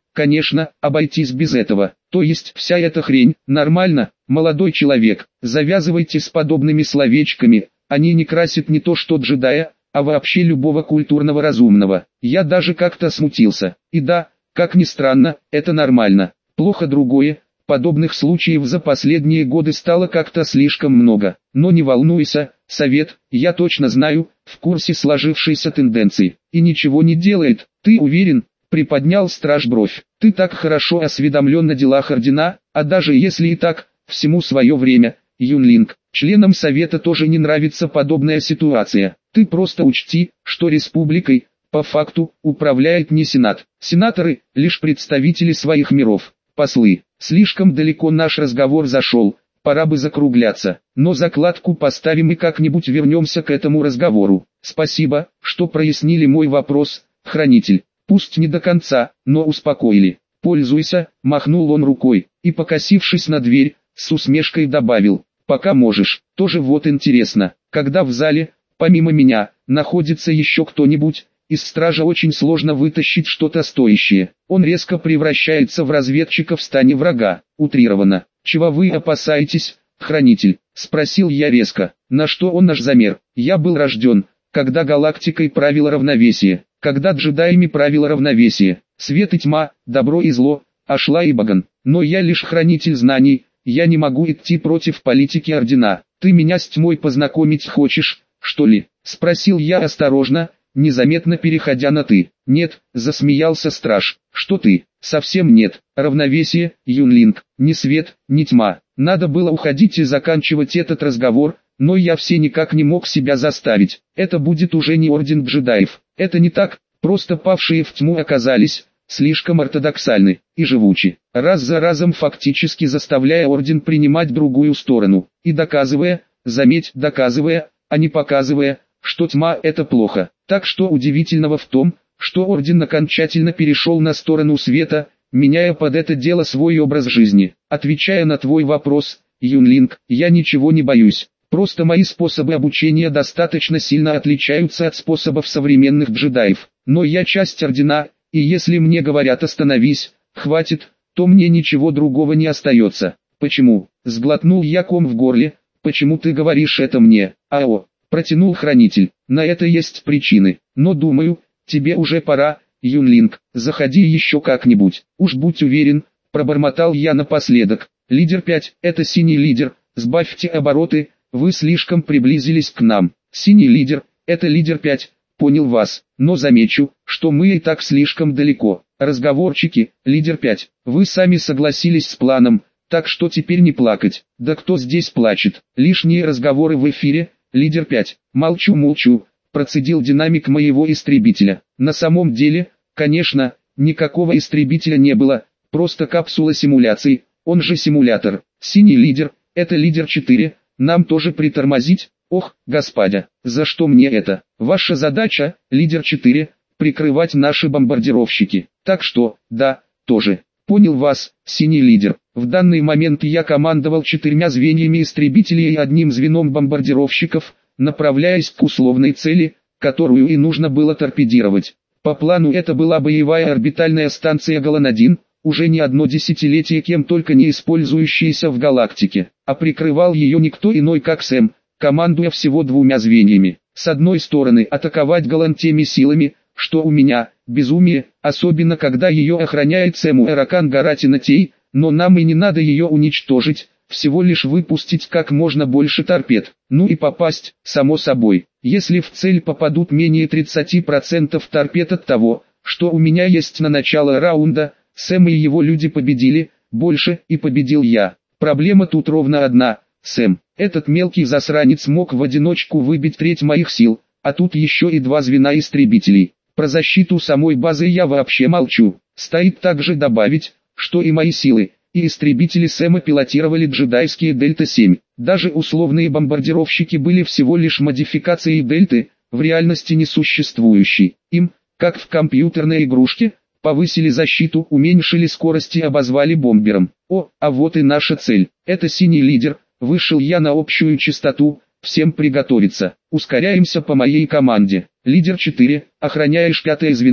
Speaker 1: конечно, обойтись без этого. То есть вся эта хрень, нормально, молодой человек, завязывайте с подобными словечками, они не красят не то что джедая, а вообще любого культурного разумного. Я даже как-то смутился. И да, как ни странно, это нормально. Плохо другое, подобных случаев за последние годы стало как-то слишком много. Но не волнуйся, совет, я точно знаю, в курсе сложившейся тенденции. И ничего не делает, ты уверен? Приподнял страж бровь. Ты так хорошо осведомлен на делах ордена, а даже если и так, всему свое время, Юнлинг. Членам совета тоже не нравится подобная ситуация. Ты просто учти, что республикой, по факту, управляет не сенат. Сенаторы – лишь представители своих миров. Послы. Слишком далеко наш разговор зашел, пора бы закругляться. Но закладку поставим и как-нибудь вернемся к этому разговору. Спасибо, что прояснили мой вопрос, хранитель. Пусть не до конца, но успокоили. Пользуйся, махнул он рукой, и покосившись на дверь, с усмешкой добавил, пока можешь. Тоже вот интересно, когда в зале, помимо меня, находится еще кто-нибудь, из стража очень сложно вытащить что-то стоящее. Он резко превращается в разведчика в стане врага. Утрированно. Чего вы опасаетесь, хранитель? Спросил я резко. На что он наш замер? Я был рожден, когда галактикой правило равновесие, когда джедаями правило равновесие, свет и тьма, добро и зло, Ашла и Баган. Но я лишь хранитель знаний, я не могу идти против политики ордена. Ты меня с тьмой познакомить хочешь, что ли? Спросил я осторожно, незаметно переходя на «ты». «Нет», засмеялся страж. «Что ты?» «Совсем нет. Равновесие, Юнлинг, ни свет, ни тьма». Надо было уходить и заканчивать этот разговор, но я все никак не мог себя заставить. Это будет уже не орден джедаев. Это не так, просто павшие в тьму оказались слишком ортодоксальны и живучи, раз за разом фактически заставляя орден принимать другую сторону, и доказывая, заметь, доказывая, а не показывая, что тьма – это плохо. Так что удивительного в том, что орден окончательно перешел на сторону света, меняя под это дело свой образ жизни. Отвечая на твой вопрос, Юнлинг, я ничего не боюсь. Просто мои способы обучения достаточно сильно отличаются от способов современных джедаев. Но я часть ордена, и если мне говорят «остановись», «хватит», то мне ничего другого не остается. Почему? Сглотнул я ком в горле. Почему ты говоришь это мне? Ао. Протянул хранитель. На это есть причины. Но думаю, тебе уже пора, Юнлинг. Заходи еще как-нибудь. Уж будь уверен, пробормотал я напоследок. Лидер 5, это синий лидер. Сбавьте обороты, вы слишком приблизились к нам. Синий лидер, это лидер 5, понял вас. Но замечу, что мы и так слишком далеко. Разговорчики, лидер 5, вы сами согласились с планом, так что теперь не плакать. Да кто здесь плачет? Лишние разговоры в эфире. Лидер 5. Молчу, процедил динамик моего истребителя. На самом деле, конечно, никакого истребителя не было, просто капсула симуляции, он же симулятор. Синий лидер, это лидер 4, нам тоже притормозить? Ох, господа, за что мне это? Ваша задача, лидер 4, прикрывать наши бомбардировщики. Так что, да, тоже. Понял вас, синий лидер. В данный момент я командовал 4 звеньями истребителей и 1 звеном бомбардировщиков, направляясь к условной цели, которую и нужно было торпедировать. По плану это была боевая орбитальная станция Галан-1, уже не одно десятилетие кем только не использующаяся в галактике, а прикрывал ее никто иной как Сэм, командуя всего 2 звеньями. С одной стороны атаковать Галан теми силами, что у меня, безумие, особенно когда ее охраняет Сэму Эракан Гаратинатей, но нам и не надо ее уничтожить, всего лишь выпустить как можно больше торпед, ну и попасть, само собой. Если в цель попадут менее 30% торпед от того, что у меня есть на начало раунда, Сэм и его люди победили, больше и победил я. Проблема тут ровно одна, Сэм, этот мелкий засранец мог в одиночку выбить треть моих сил, а тут еще и 2 звена истребителей. Про защиту самой базы я вообще молчу. Стоит также добавить, что и мои силы, и истребители Сэма пилотировали джедайские Дельта-7. Даже условные бомбардировщики были всего лишь модификацией Дельты, в реальности несуществующей. Им, как в компьютерной игрушке, повысили защиту, уменьшили скорость и обозвали бомбером. О, а вот и наша цель. Это синий лидер, вышел я на общую частоту. Всем приготовиться. Ускоряемся по моей команде. Лидер 4, охраняешь 5 звено,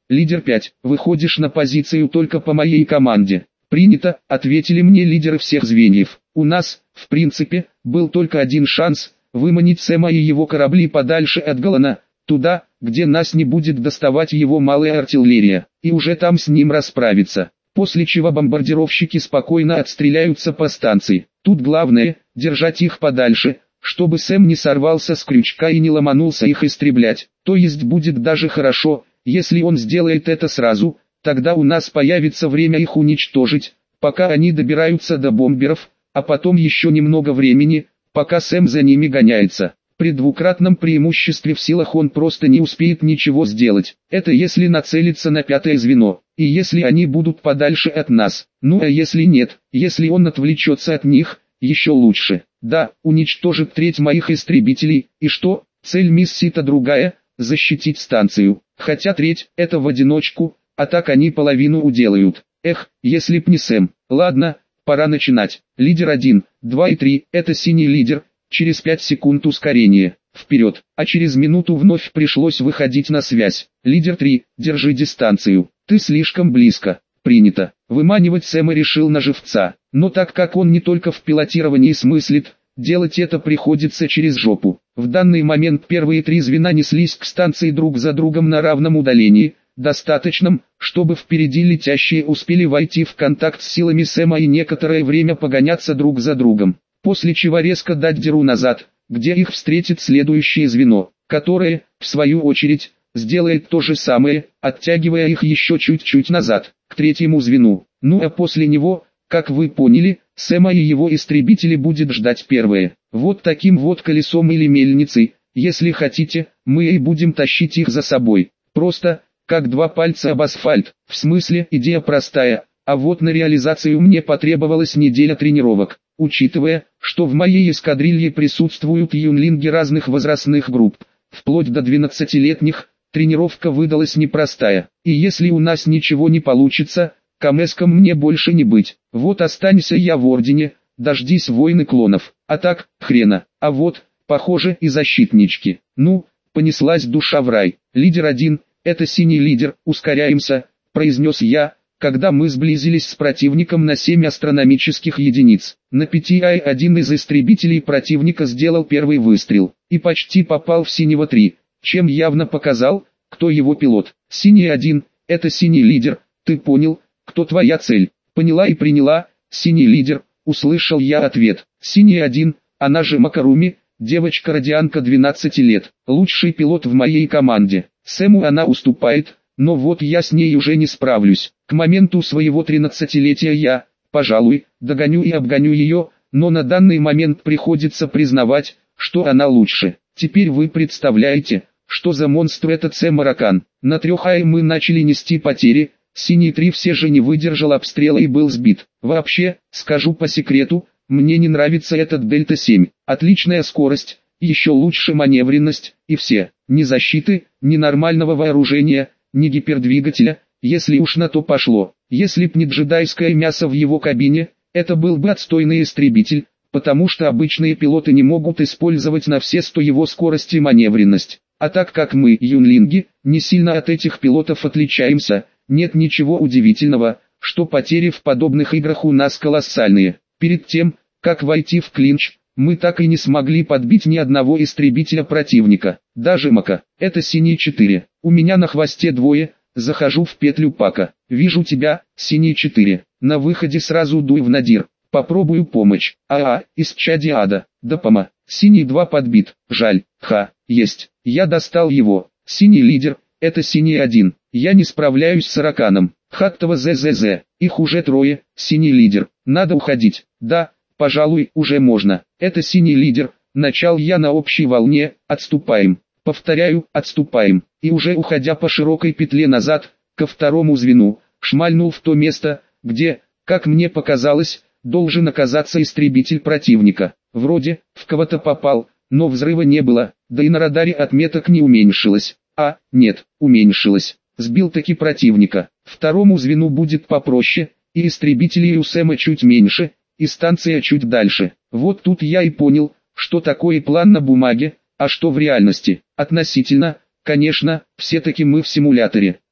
Speaker 1: Лидер 5, выходишь на позицию только по моей команде. Принято, ответили мне лидеры всех звеньев. У нас, в принципе, был только один шанс – выманить Сэма и его корабли подальше от Галана, туда, где нас не будет доставать его малая артиллерия, и уже там с ним расправиться. После чего бомбардировщики спокойно отстреляются по станции. Тут главное – держать их подальше, чтобы Сэм не сорвался с крючка и не ломанулся их истреблять. То есть будет даже хорошо, если он сделает это сразу, тогда у нас появится время их уничтожить, пока они добираются до бомберов, а потом еще немного времени, пока Сэм за ними гоняется. При двукратном преимуществе в силах он просто не успеет ничего сделать. Это если нацелиться на пятое звено, и если они будут подальше от нас. Ну а если нет, если он отвлечется от них, еще лучше. Да, уничтожит треть моих истребителей, и что? Цель миссии-то другая – защитить станцию. Хотя треть – это в одиночку, а так они половину уделают. Эх, если б не Сэм. Ладно, пора начинать. Лидер 1, 2 и 3 – это синий лидер. Через 5 секунд ускорение. Вперед. А через минуту вновь пришлось выходить на связь. Лидер 3, держи дистанцию. Ты слишком близко. Принято. Выманивать Сэма решил на живца. Но так как он не только в пилотировании смыслит, делать это приходится через жопу. В данный момент первые 3 звена неслись к станции друг за другом на равном удалении, достаточном, чтобы впереди летящие успели войти в контакт с силами Сэма и некоторое время погоняться друг за другом. После чего резко дать дёру назад, где их встретит следующее звено, которое, в свою очередь, сделает то же самое, оттягивая их еще чуть-чуть назад, к третьему звену. Ну а после него, как вы поняли, Сэма и его истребители будет ждать первое. Вот таким вот колесом или мельницей, если хотите, мы и будем тащить их за собой. Просто, как 2 пальца об асфальт, в смысле идея простая, а вот на реализацию мне потребовалась неделя тренировок. Учитывая, что в моей эскадрилье присутствуют юнлинги разных возрастных групп, вплоть до 12-летних, тренировка выдалась непростая. И если у нас ничего не получится, камэском мне больше не быть. Вот останься я в Ордене, дождись войны клонов. А так, хрена. А вот, похоже, и защитнички. Ну, понеслась душа в рай. Лидер 1, это синий лидер, ускоряемся, произнес я, когда мы сблизились с противником на 7 астрономических единиц. На 5 один из истребителей противника сделал первый выстрел, и почти попал в синего 3, чем явно показал, кто его пилот. Синий 1, это синий лидер, ты понял, кто твоя цель? Поняла и приняла, синий лидер, услышал я ответ. Синий 1, она же Макаруми, девочка-радианка 12 лет, лучший пилот в моей команде. Сэму она уступает, но вот я с ней уже не справлюсь. К моменту своего 13-летия я, пожалуй, догоню и обгоню ее, но на данный момент приходится признавать, что она лучше. Теперь вы представляете, что за монстр этот Сэм Аракан. На 3 АИ мы начали нести потери, синий 3 все же не выдержал обстрела и был сбит. Вообще, скажу по секрету, мне не нравится этот Дельта-7. Отличная скорость, еще лучше маневренность, и все. Ни защиты, ни нормального вооружения, ни гипердвигателя, если уж на то пошло. Если б не джедайское мясо в его кабине, это был бы отстойный истребитель, потому что обычные пилоты не могут использовать на все 100 его скорость и маневренность. А так как мы, юнлинги, не сильно от этих пилотов отличаемся, нет ничего удивительного, что потери в подобных играх у нас колоссальные. Перед тем, как войти в клинч, мы так и не смогли подбить ни одного истребителя противника, даже Мака. Это синий 4. У меня на хвосте 2, захожу в петлю Пака. Вижу тебя, синий 4. На выходе сразу дуй в надир. Попробую помощь. Из чади ада. Допома. Синий 2 подбит. Жаль. Есть. Я достал его. Синий лидер. Это синий 1. Я не справляюсь с Араканом. Хаттова ЗЗЗ. Их уже 3. Синий лидер. Надо уходить. Да, пожалуй, уже можно. Это синий лидер. Начал я на общей волне. Отступаем. Повторяю, отступаем. И уже уходя по широкой петле назад, ко второму звену, шмальнул в то место, где, как мне показалось, должен оказаться истребитель противника. Вроде, в кого-то попал, но взрыва не было, да и на радаре отметок не уменьшилось. Нет, уменьшилось. Сбил таки противника. Второму звену будет попроще, и истребителей у Сэма чуть меньше, и станция чуть дальше. Вот тут я и понял, что такое план на бумаге, а что в реальности. Относительно, конечно, все-таки мы в симуляторе.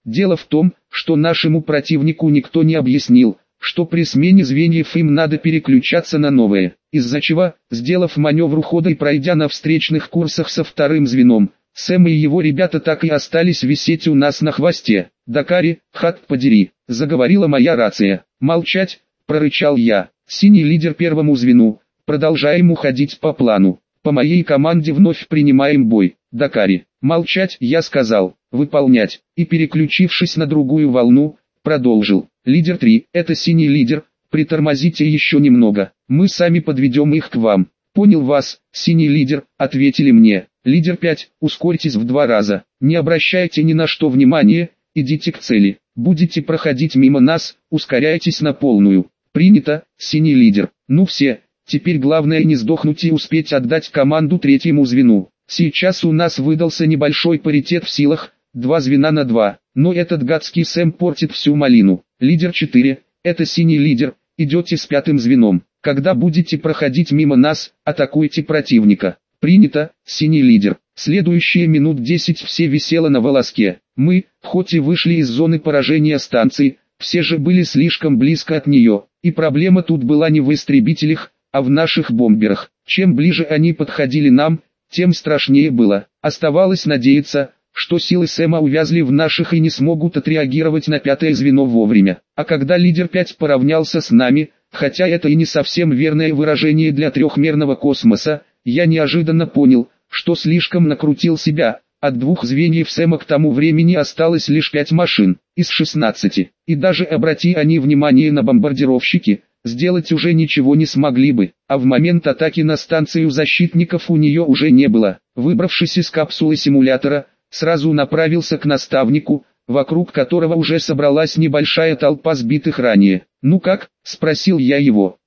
Speaker 1: Дело в том, что нашему противнику никто не объяснил, что при смене звеньев им надо переключаться на новые, из-за чего, сделав маневр ухода и пройдя на встречных курсах со вторым звеном, Сэм и его ребята так и остались висеть у нас на хвосте. «Дакари, хат подери», — заговорила моя рация. «Молчать», — прорычал я. «Синий лидер первому звену, продолжаем уходить по плану. По моей команде вновь принимаем бой. Дакари». «Молчать», — я сказал. «Выполнять». И переключившись на другую волну, продолжил. «Лидер 3, это синий лидер, притормозите еще немного, мы сами подведем их к вам». «Понял вас, синий лидер», — ответили мне. «Лидер 5, ускорьтесь в 2 раза, не обращайте ни на что внимания, идите к цели, будете проходить мимо нас, ускоряйтесь на полную». «Принято, синий лидер». «Ну все, теперь главное не сдохнуть и успеть отдать команду третьему звену. Сейчас у нас выдался небольшой паритет в силах, 2 звена на 2, но этот гадский Сэм портит всю малину. Лидер 4, это синий лидер, идете с 5-м звеном. Когда будете проходить мимо нас, атакуйте противника». «Принято, синий лидер». Следующие минут 10 все висело на волоске. Мы, хоть и вышли из зоны поражения станции, все же были слишком близко от нее, и проблема тут была не в истребителях, а в наших бомберах. Чем ближе они подходили нам, тем страшнее было. Оставалось надеяться, что силы Сэма увязли в наших и не смогут отреагировать на 5-е звено вовремя. А когда лидер 5 поравнялся с нами, хотя это и не совсем верное выражение для трехмерного космоса, я неожиданно понял, что слишком накрутил себя. От 2 звеньев Сэма к тому времени осталось лишь 5 машин из 16, и даже обрати они внимание на бомбардировщики, сделать уже ничего не смогли бы, а в момент атаки на станцию защитников у нее уже не было. Выбравшись из капсулы симулятора, сразу направился к наставнику, вокруг которого уже собралась небольшая толпа сбитых ранее. «Ну как?» – спросил я его.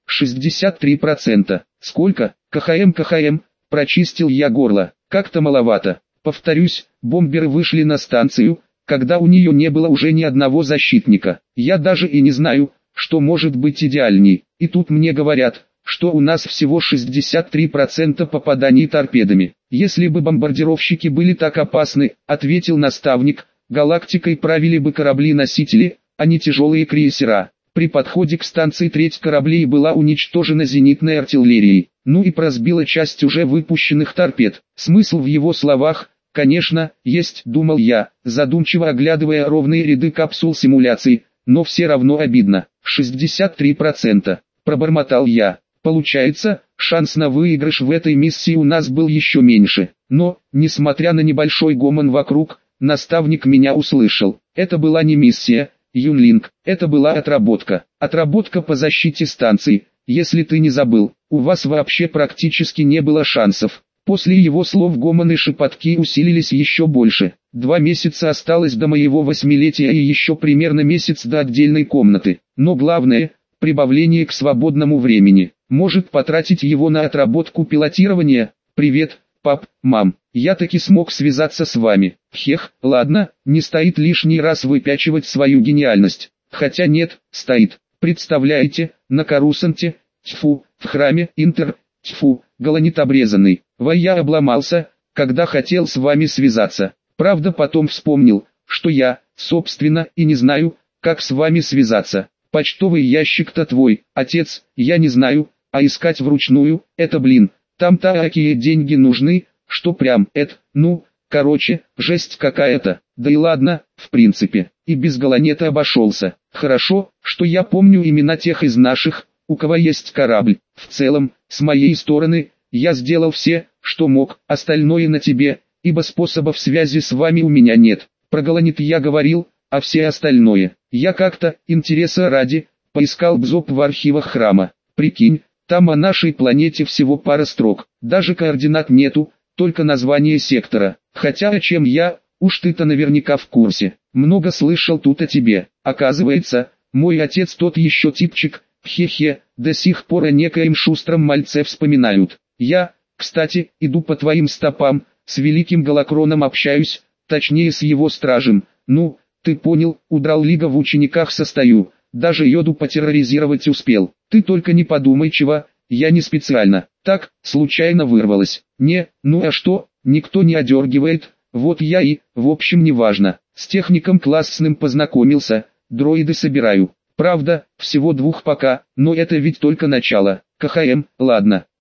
Speaker 1: 63%. «Сколько?» КХМ, прочистил я горло. «Как-то маловато. Повторюсь, бомберы вышли на станцию, когда у нее не было уже ни одного защитника. Я даже и не знаю, что может быть идеальней. И тут мне говорят, что у нас всего 63% попаданий торпедами. Если бы бомбардировщики были так опасны», — ответил наставник, — «галактикой правили бы корабли-носители, а не тяжелые крейсера». При подходе к станции треть кораблей была уничтожена зенитной артиллерией, ну и просбила часть уже выпущенных торпед. Смысл в его словах, конечно, есть, думал я, задумчиво оглядывая ровные ряды капсул симуляций, но все равно обидно. 63%, пробормотал я. Получается, шанс на выигрыш в этой миссии у нас был еще меньше. Но, несмотря на небольшой гомон вокруг, наставник меня услышал. Это была не миссия, Юнлинг, это была отработка. Отработка по защите станции. Если ты не забыл, у вас вообще практически не было шансов. После его слов гомон и шепотки усилились еще больше. 2 месяца осталось до моего 8-летия и еще примерно месяц до отдельной комнаты. Но главное, прибавление к свободному времени. Может потратить его на отработку пилотирования? Привет, пап, мам. Я таки смог связаться с вами. Хех, ладно, не стоит лишний раз выпячивать свою гениальность. Хотя нет, стоит. Представляете, на Корусанте, тьфу, в храме Интер, тьфу, голонит обрезанный. Я обломался, когда хотел с вами связаться. Правда потом вспомнил, что я, собственно, и не знаю, как с вами связаться. Почтовый ящик-то твой, отец, я не знаю, а искать вручную, это блин, там такие деньги нужны, что прям, короче, жесть какая-то. Да и ладно, в принципе, и без голонета обошелся. Хорошо, что я помню имена тех из наших, у кого есть корабль. В целом, с моей стороны, я сделал все, что мог, остальное на тебе, ибо способов связи с вами у меня нет. Про голонет я говорил, а все остальное. Я как-то, интереса ради, поискал БЗОП в архивах храма. Прикинь, там о нашей планете всего пара строк, даже координат нету, только название сектора. Хотя о чем я, уж ты-то наверняка в курсе. Много слышал тут о тебе. Оказывается, мой отец тот еще типчик, хе-хе, до сих пор о некоем шустром мальце вспоминают. Я, кстати, иду по твоим стопам, с великим Галакроном общаюсь, точнее с его стражем. Ну, ты понял, удрал лига в учениках состою, даже йоду потерроризировать успел. Ты только не подумай чего, я не специально, так, случайно вырвалось. Не, ну а что, никто не одергивает, вот я и, в общем неважно. С техником классным познакомился, дроиды собираю. Правда, всего 2 пока, но это ведь только начало. КХМ, ладно.